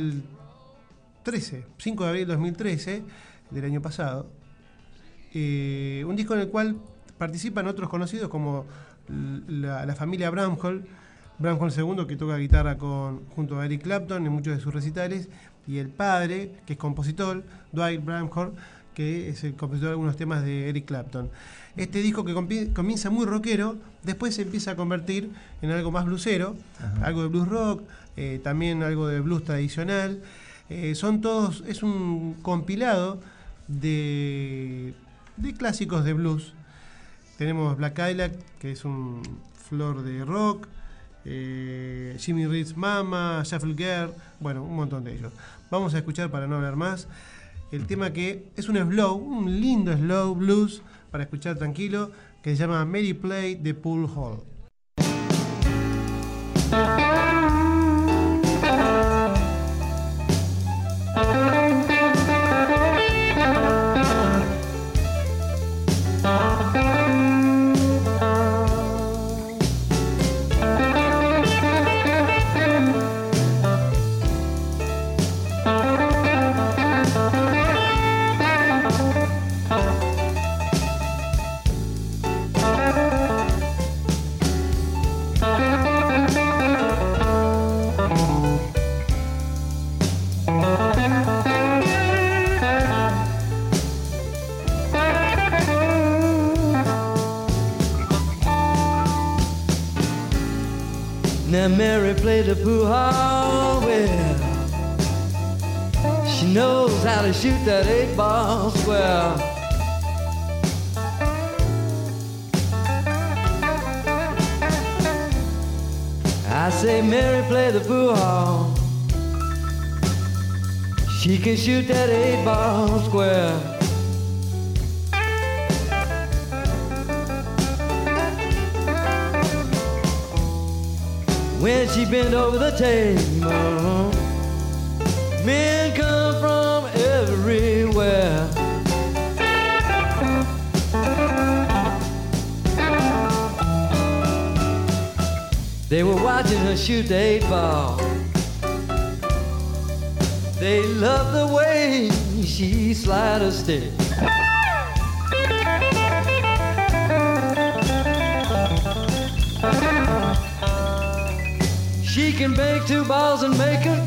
2013, 5 de abril de 2013, del año pasado. Un disco en el cual participan otros conocidos como la familia Bramhall, Bramhall II, que toca guitarra junto a Eric Clapton en muchos de sus recitales, y el padre, que es compositor, Dwight Bramhall, que es el compositor de algunos temas de Eric Clapton. Este disco que comienza muy rockero, después se empieza a convertir en algo más bluesero, algo de blues rock, también algo de blues tradicional. Es un compilado de clásicos de blues. Tenemos Black Cadillac, que es un flor de rock, Jimmy Reed's Mama, Shuffle Girl, bueno, un montón de ellos. Vamos a escuchar, para no hablar más, el tema que es un lindo slow blues para escuchar tranquilo, que se llama Mary Play the Pool Hall. Now Mary played the pool hall well. She knows how to shoot that 8-ball square. I say Mary played the pool hall. She can shoot that 8-ball square. When she bent over the table, men come from everywhere. They were watching her shoot the 8-ball. They loved the way she slid her stick. She can bake 2 balls and make 'em.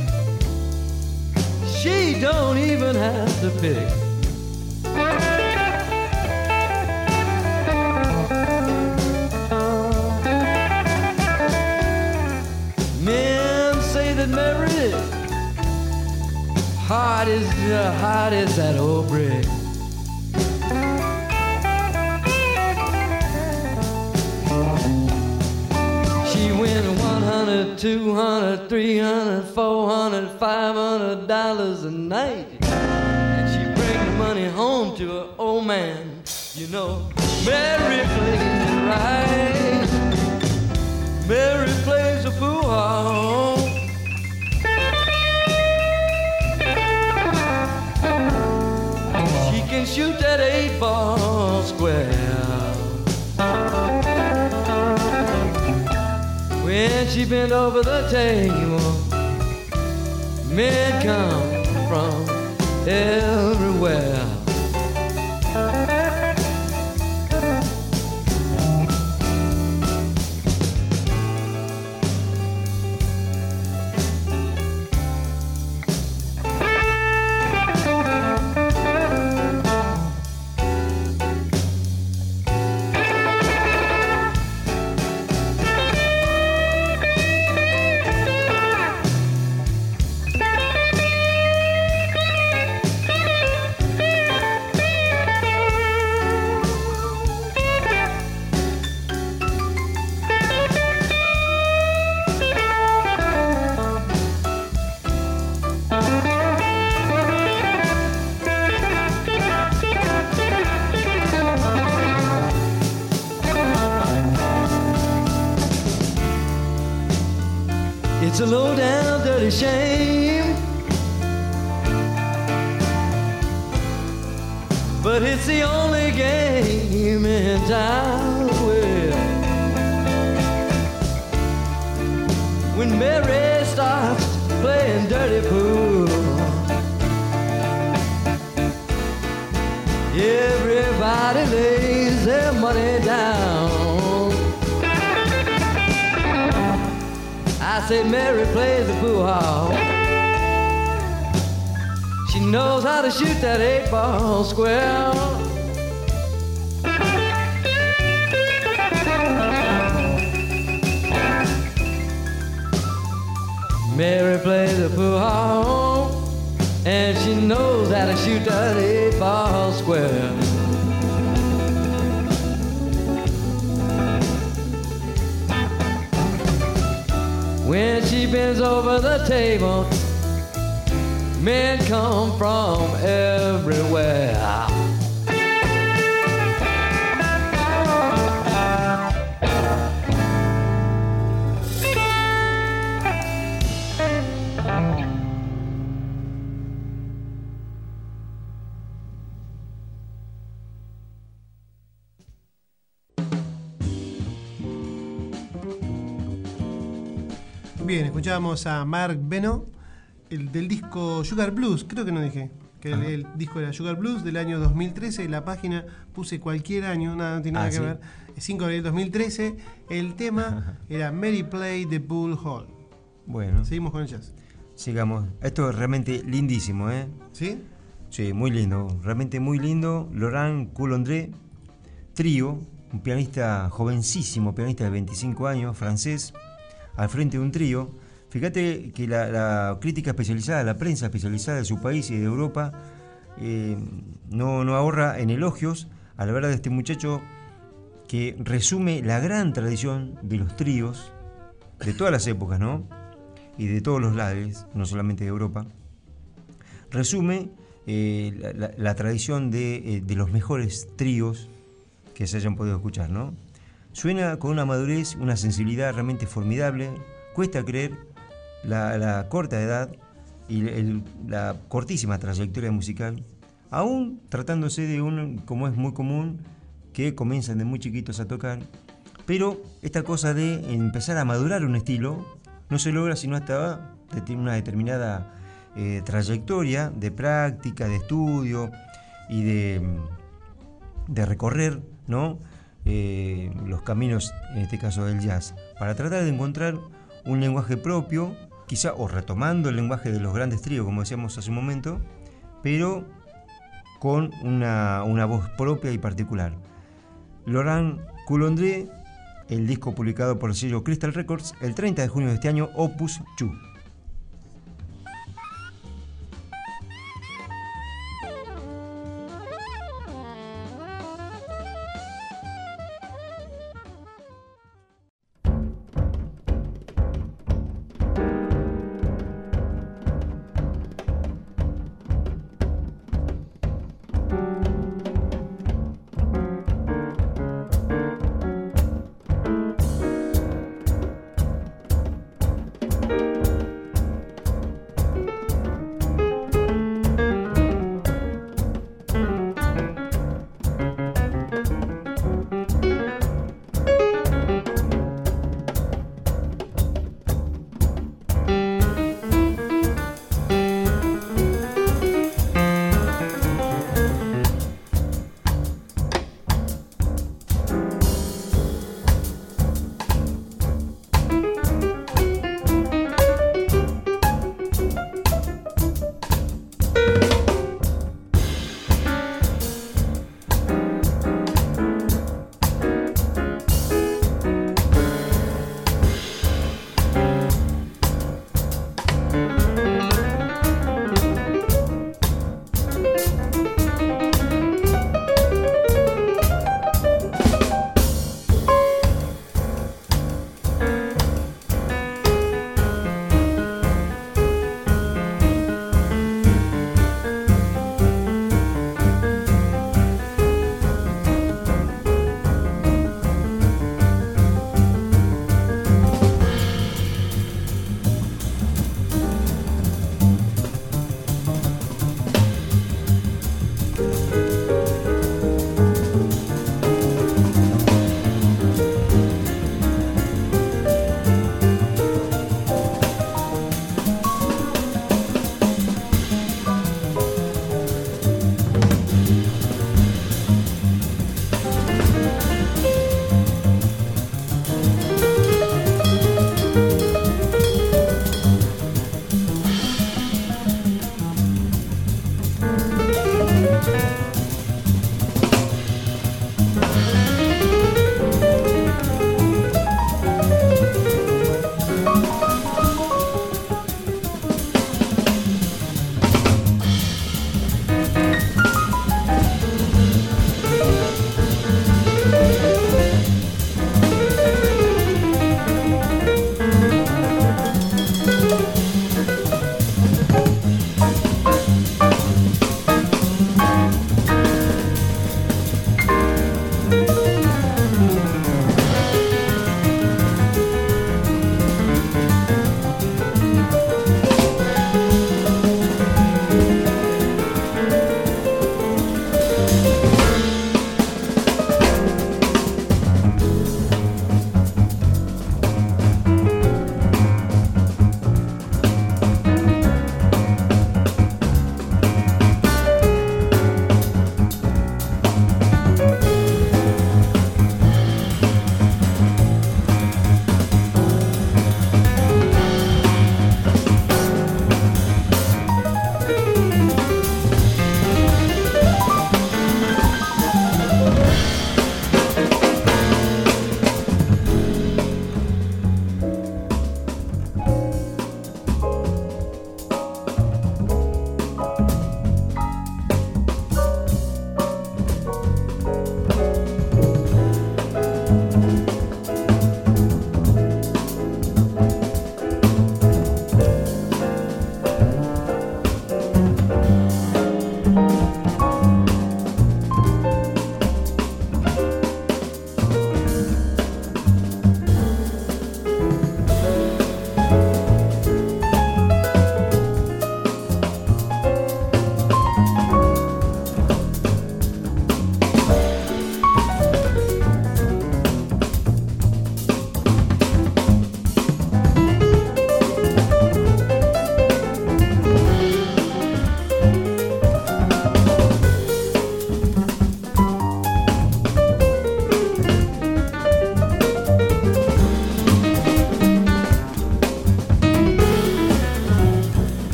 She don't even have to pick. Men say that Mary hard as that old brick. She win 100, 200, 300, 400, $500 a night, and she bring the money home to her old man. You know, Mary plays it right. Mary plays the pool hall. She can shoot that 8-ball square. When she bent over the table, men come from everywhere. It's a low down dirty shame, but it's the only game in town. Well, when Mary starts playing dirty pool, everybody lays their money down. I say Mary plays the fool-how. She knows how to shoot that 8-ball square. Mary plays the fool-how, and she knows how to shoot that 8-ball square. When she bends over the table, men come from everywhere. Bien, escuchábamos a Mark Beno, del disco Sugar Blues, creo que no dije, que el disco era Sugar Blues del año 2013, en la página puse cualquier año, no tiene nada que ver, 5 de abril de 2013, el tema era Mary Play the Bull Hall. Bueno. Seguimos con el jazz. Sigamos, esto es realmente lindísimo, ¿eh? ¿Sí? Sí, muy lindo, realmente muy lindo. Laurent Coulondre, trío, un pianista jovencísimo, pianista de 25 años, francés, al frente de un trío. Fíjate que la crítica especializada, la prensa especializada de su país y de Europa no ahorra en elogios a la verdad de este muchacho que resume la gran tradición de los tríos de todas las épocas, ¿no? Y de todos los lados, no solamente de Europa. Resume la tradición de los mejores tríos que se hayan podido escuchar, ¿no? Suena con una madurez, una sensibilidad realmente formidable. Cuesta creer la corta edad y la cortísima trayectoria musical, aún tratándose de como es muy común, que comienzan de muy chiquitos a tocar. Pero esta cosa de empezar a madurar un estilo no se logra sino hasta una determinada trayectoria de práctica, de estudio y de recorrer, ¿no? Los caminos, en este caso del jazz, para tratar de encontrar un lenguaje propio, quizá, o retomando el lenguaje de los grandes tríos, como decíamos hace un momento, pero con una voz propia y particular. Laurent Coulondre, el disco publicado por el sello Crystal Records el 30 de junio de este año, Opus 2.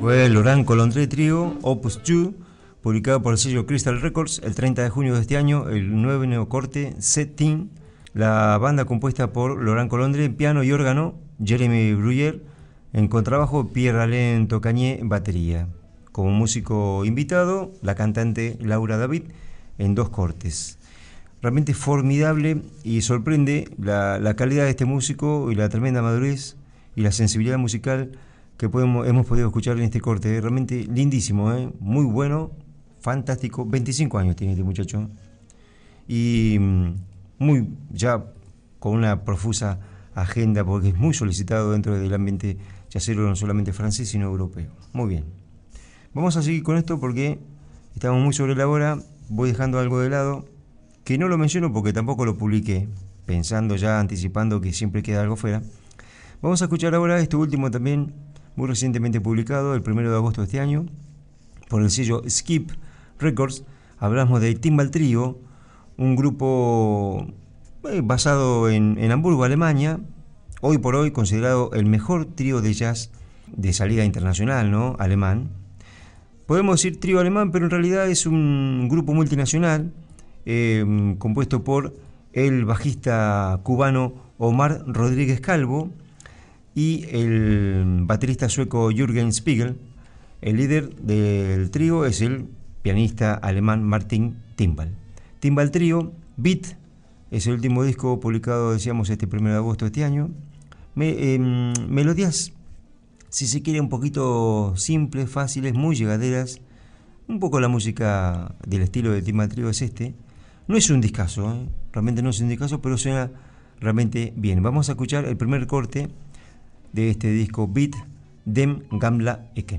Fue Laurent Colondré Trio, Opus 2, publicado por el sello Crystal Records el 30 de junio de este año, el 9º corte, Setting. La banda compuesta por Laurent Colondré en piano y órgano, Jeremy Bruyère en contrabajo, Pierre-Alain Tocagné en batería. Como músico invitado, la cantante Laura David en 2 cortes. Realmente formidable y sorprende la calidad de este músico y la tremenda madurez y la sensibilidad musical que hemos podido escuchar en este corte. Realmente lindísimo, muy bueno, fantástico. 25 años tiene este muchacho y ya con una profusa agenda, porque es muy solicitado dentro del ambiente jazzero, no solamente francés sino europeo. Muy bien, vamos a seguir con esto porque estamos muy sobre la hora. Voy dejando algo de lado que no lo menciono porque tampoco lo publiqué, pensando ya, anticipando que siempre queda algo fuera. Vamos a escuchar ahora este último también, muy recientemente publicado, el 1 de agosto de este año, por el sello Skip Records. Hablamos de Timbal Trio, un grupo basado en Hamburgo, Alemania, hoy por hoy considerado el mejor trío de jazz de salida internacional, ¿no? Alemán. Podemos decir trío alemán, pero en realidad es un grupo multinacional compuesto por el bajista cubano Omar Rodríguez Calvo y el baterista sueco Jürgen Spiegel. El líder del trío es el pianista alemán Martin Timbal. Timbal Trio, Beat, es el último disco publicado, decíamos, este 1 de agosto de este año. Melodías, si se quiere, un poquito simples, fáciles, muy llegaderas. Un poco la música del estilo de Timbal Trio es este. No es un discazo, realmente no es un discazo, pero suena realmente bien. Vamos a escuchar el primer corte de este disco, Beat dem Gamla Eken.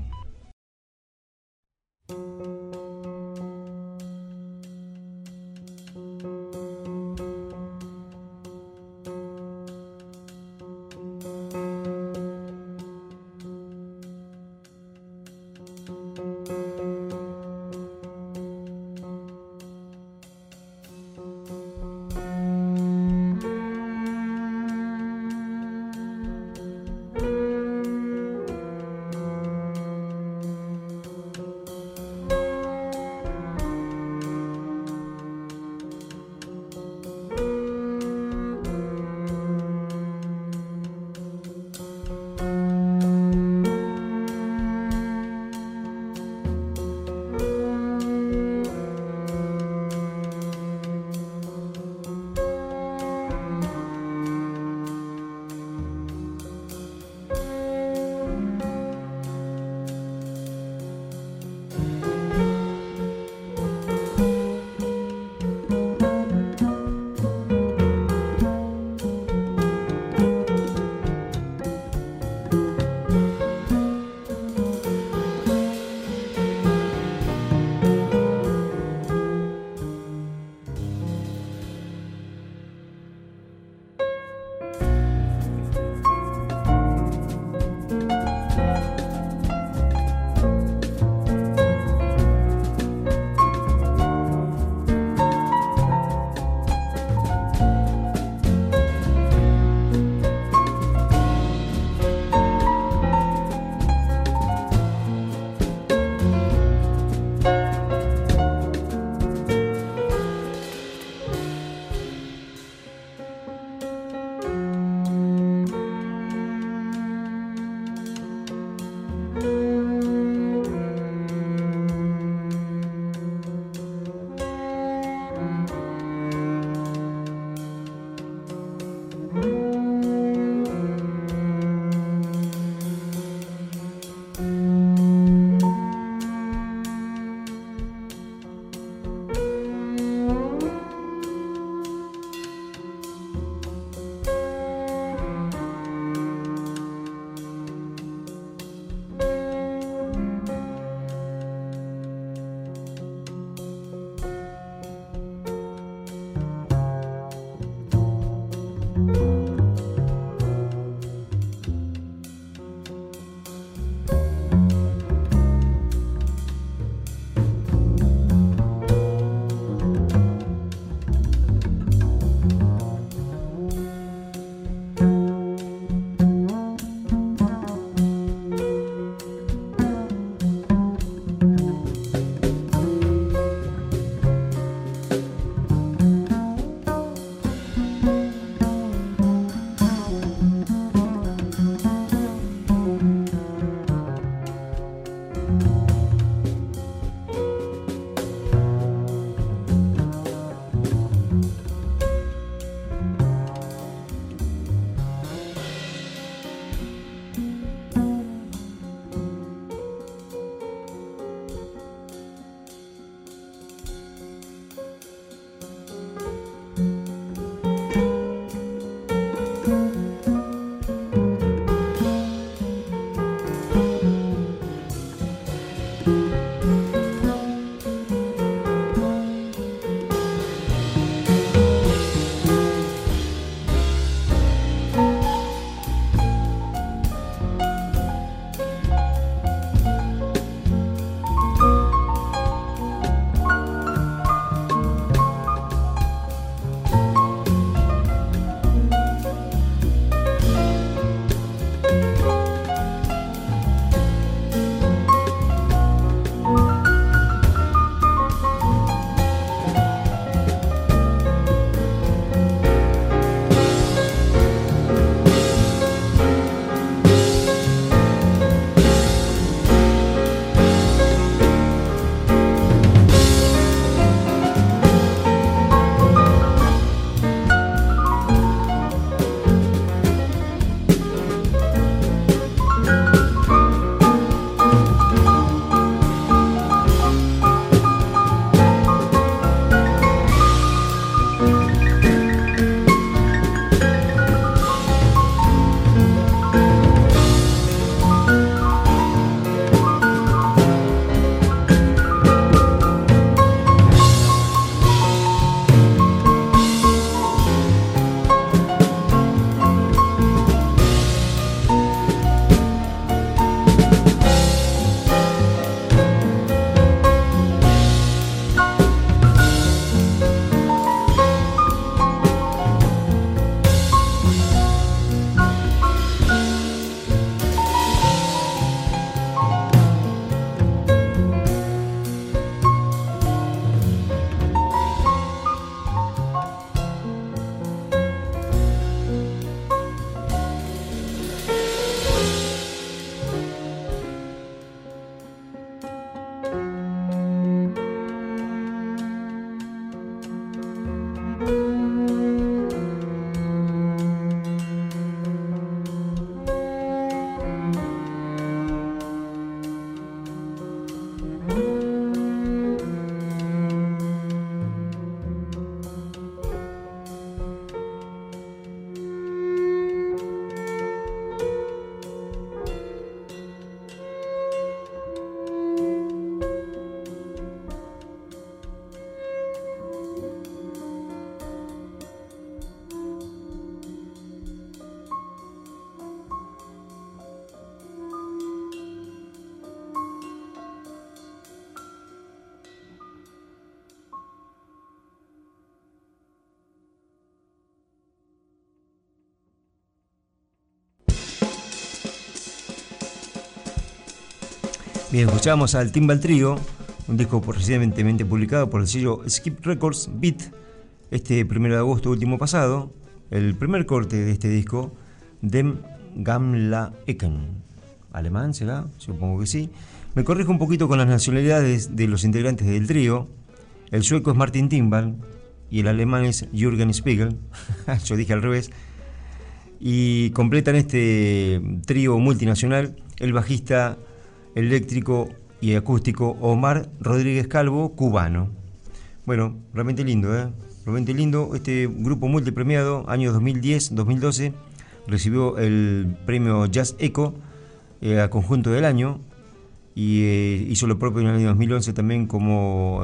Bien, escuchamos al Timbal Trio, un disco recientemente publicado por el sello Skip Records Beat, este 1 de agosto último pasado, el primer corte de este disco, Dem Gamla Ecken. ¿Alemán será? Supongo que sí. Me corrijo un poquito con las nacionalidades de los integrantes del trío. El sueco es Martin Timbal y el alemán es Jürgen Spiegel. Yo dije al revés. Y completan este trío multinacional el bajista eléctrico y acústico Omar Rodríguez Calvo, cubano. Bueno, realmente lindo, realmente lindo. Este grupo multipremiado, años 2010-2012, recibió el premio Jazz Echo a conjunto del año y hizo lo propio en el año 2011 también como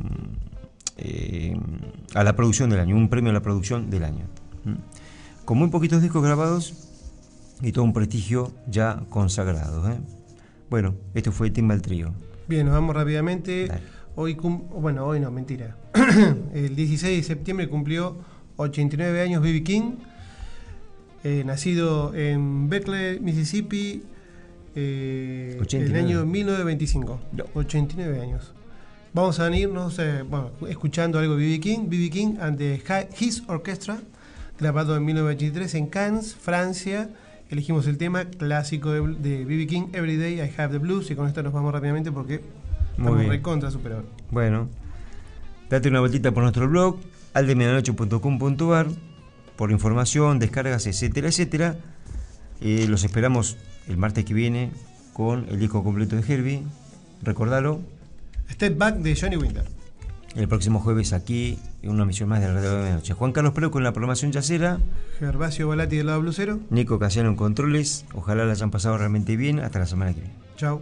a la producción del año, un premio a la producción del año. Con muy poquitos discos grabados y todo un prestigio ya consagrado. Bueno, esto fue Timbal Trio. Bien, nos vamos rápidamente. Dale. Hoy no, mentira. El 16 de septiembre cumplió 89 años B.B. King, nacido en Berkeley, Mississippi, en el año 1925. No. 89 años. Vamos a venirnos escuchando algo de B.B. King. B.B. King and the His Orchestra, grabado en 1983 en Cannes, Francia. Elegimos el tema clásico de B.B. King, Every Day I Have the Blues, y con esto nos vamos rápidamente porque estamos recontra superados. Bueno, date una vueltita por nuestro blog, aldemedianoche.com.ar, por información, descargas, etcétera, etcétera. Los esperamos el martes que viene con el disco completo de Herbie. Recordalo. Step Back de Johnny Winter. El próximo jueves aquí, en una emisión más de Alrededor de la Noche. Juan Carlos Preu con la programación yacera. Gervasio Balati del lado blusero. Nico Casiano en controles. Ojalá la hayan pasado realmente bien. Hasta la semana que viene. Chao.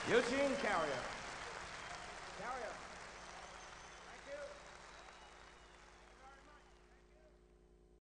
Eugene Carrier.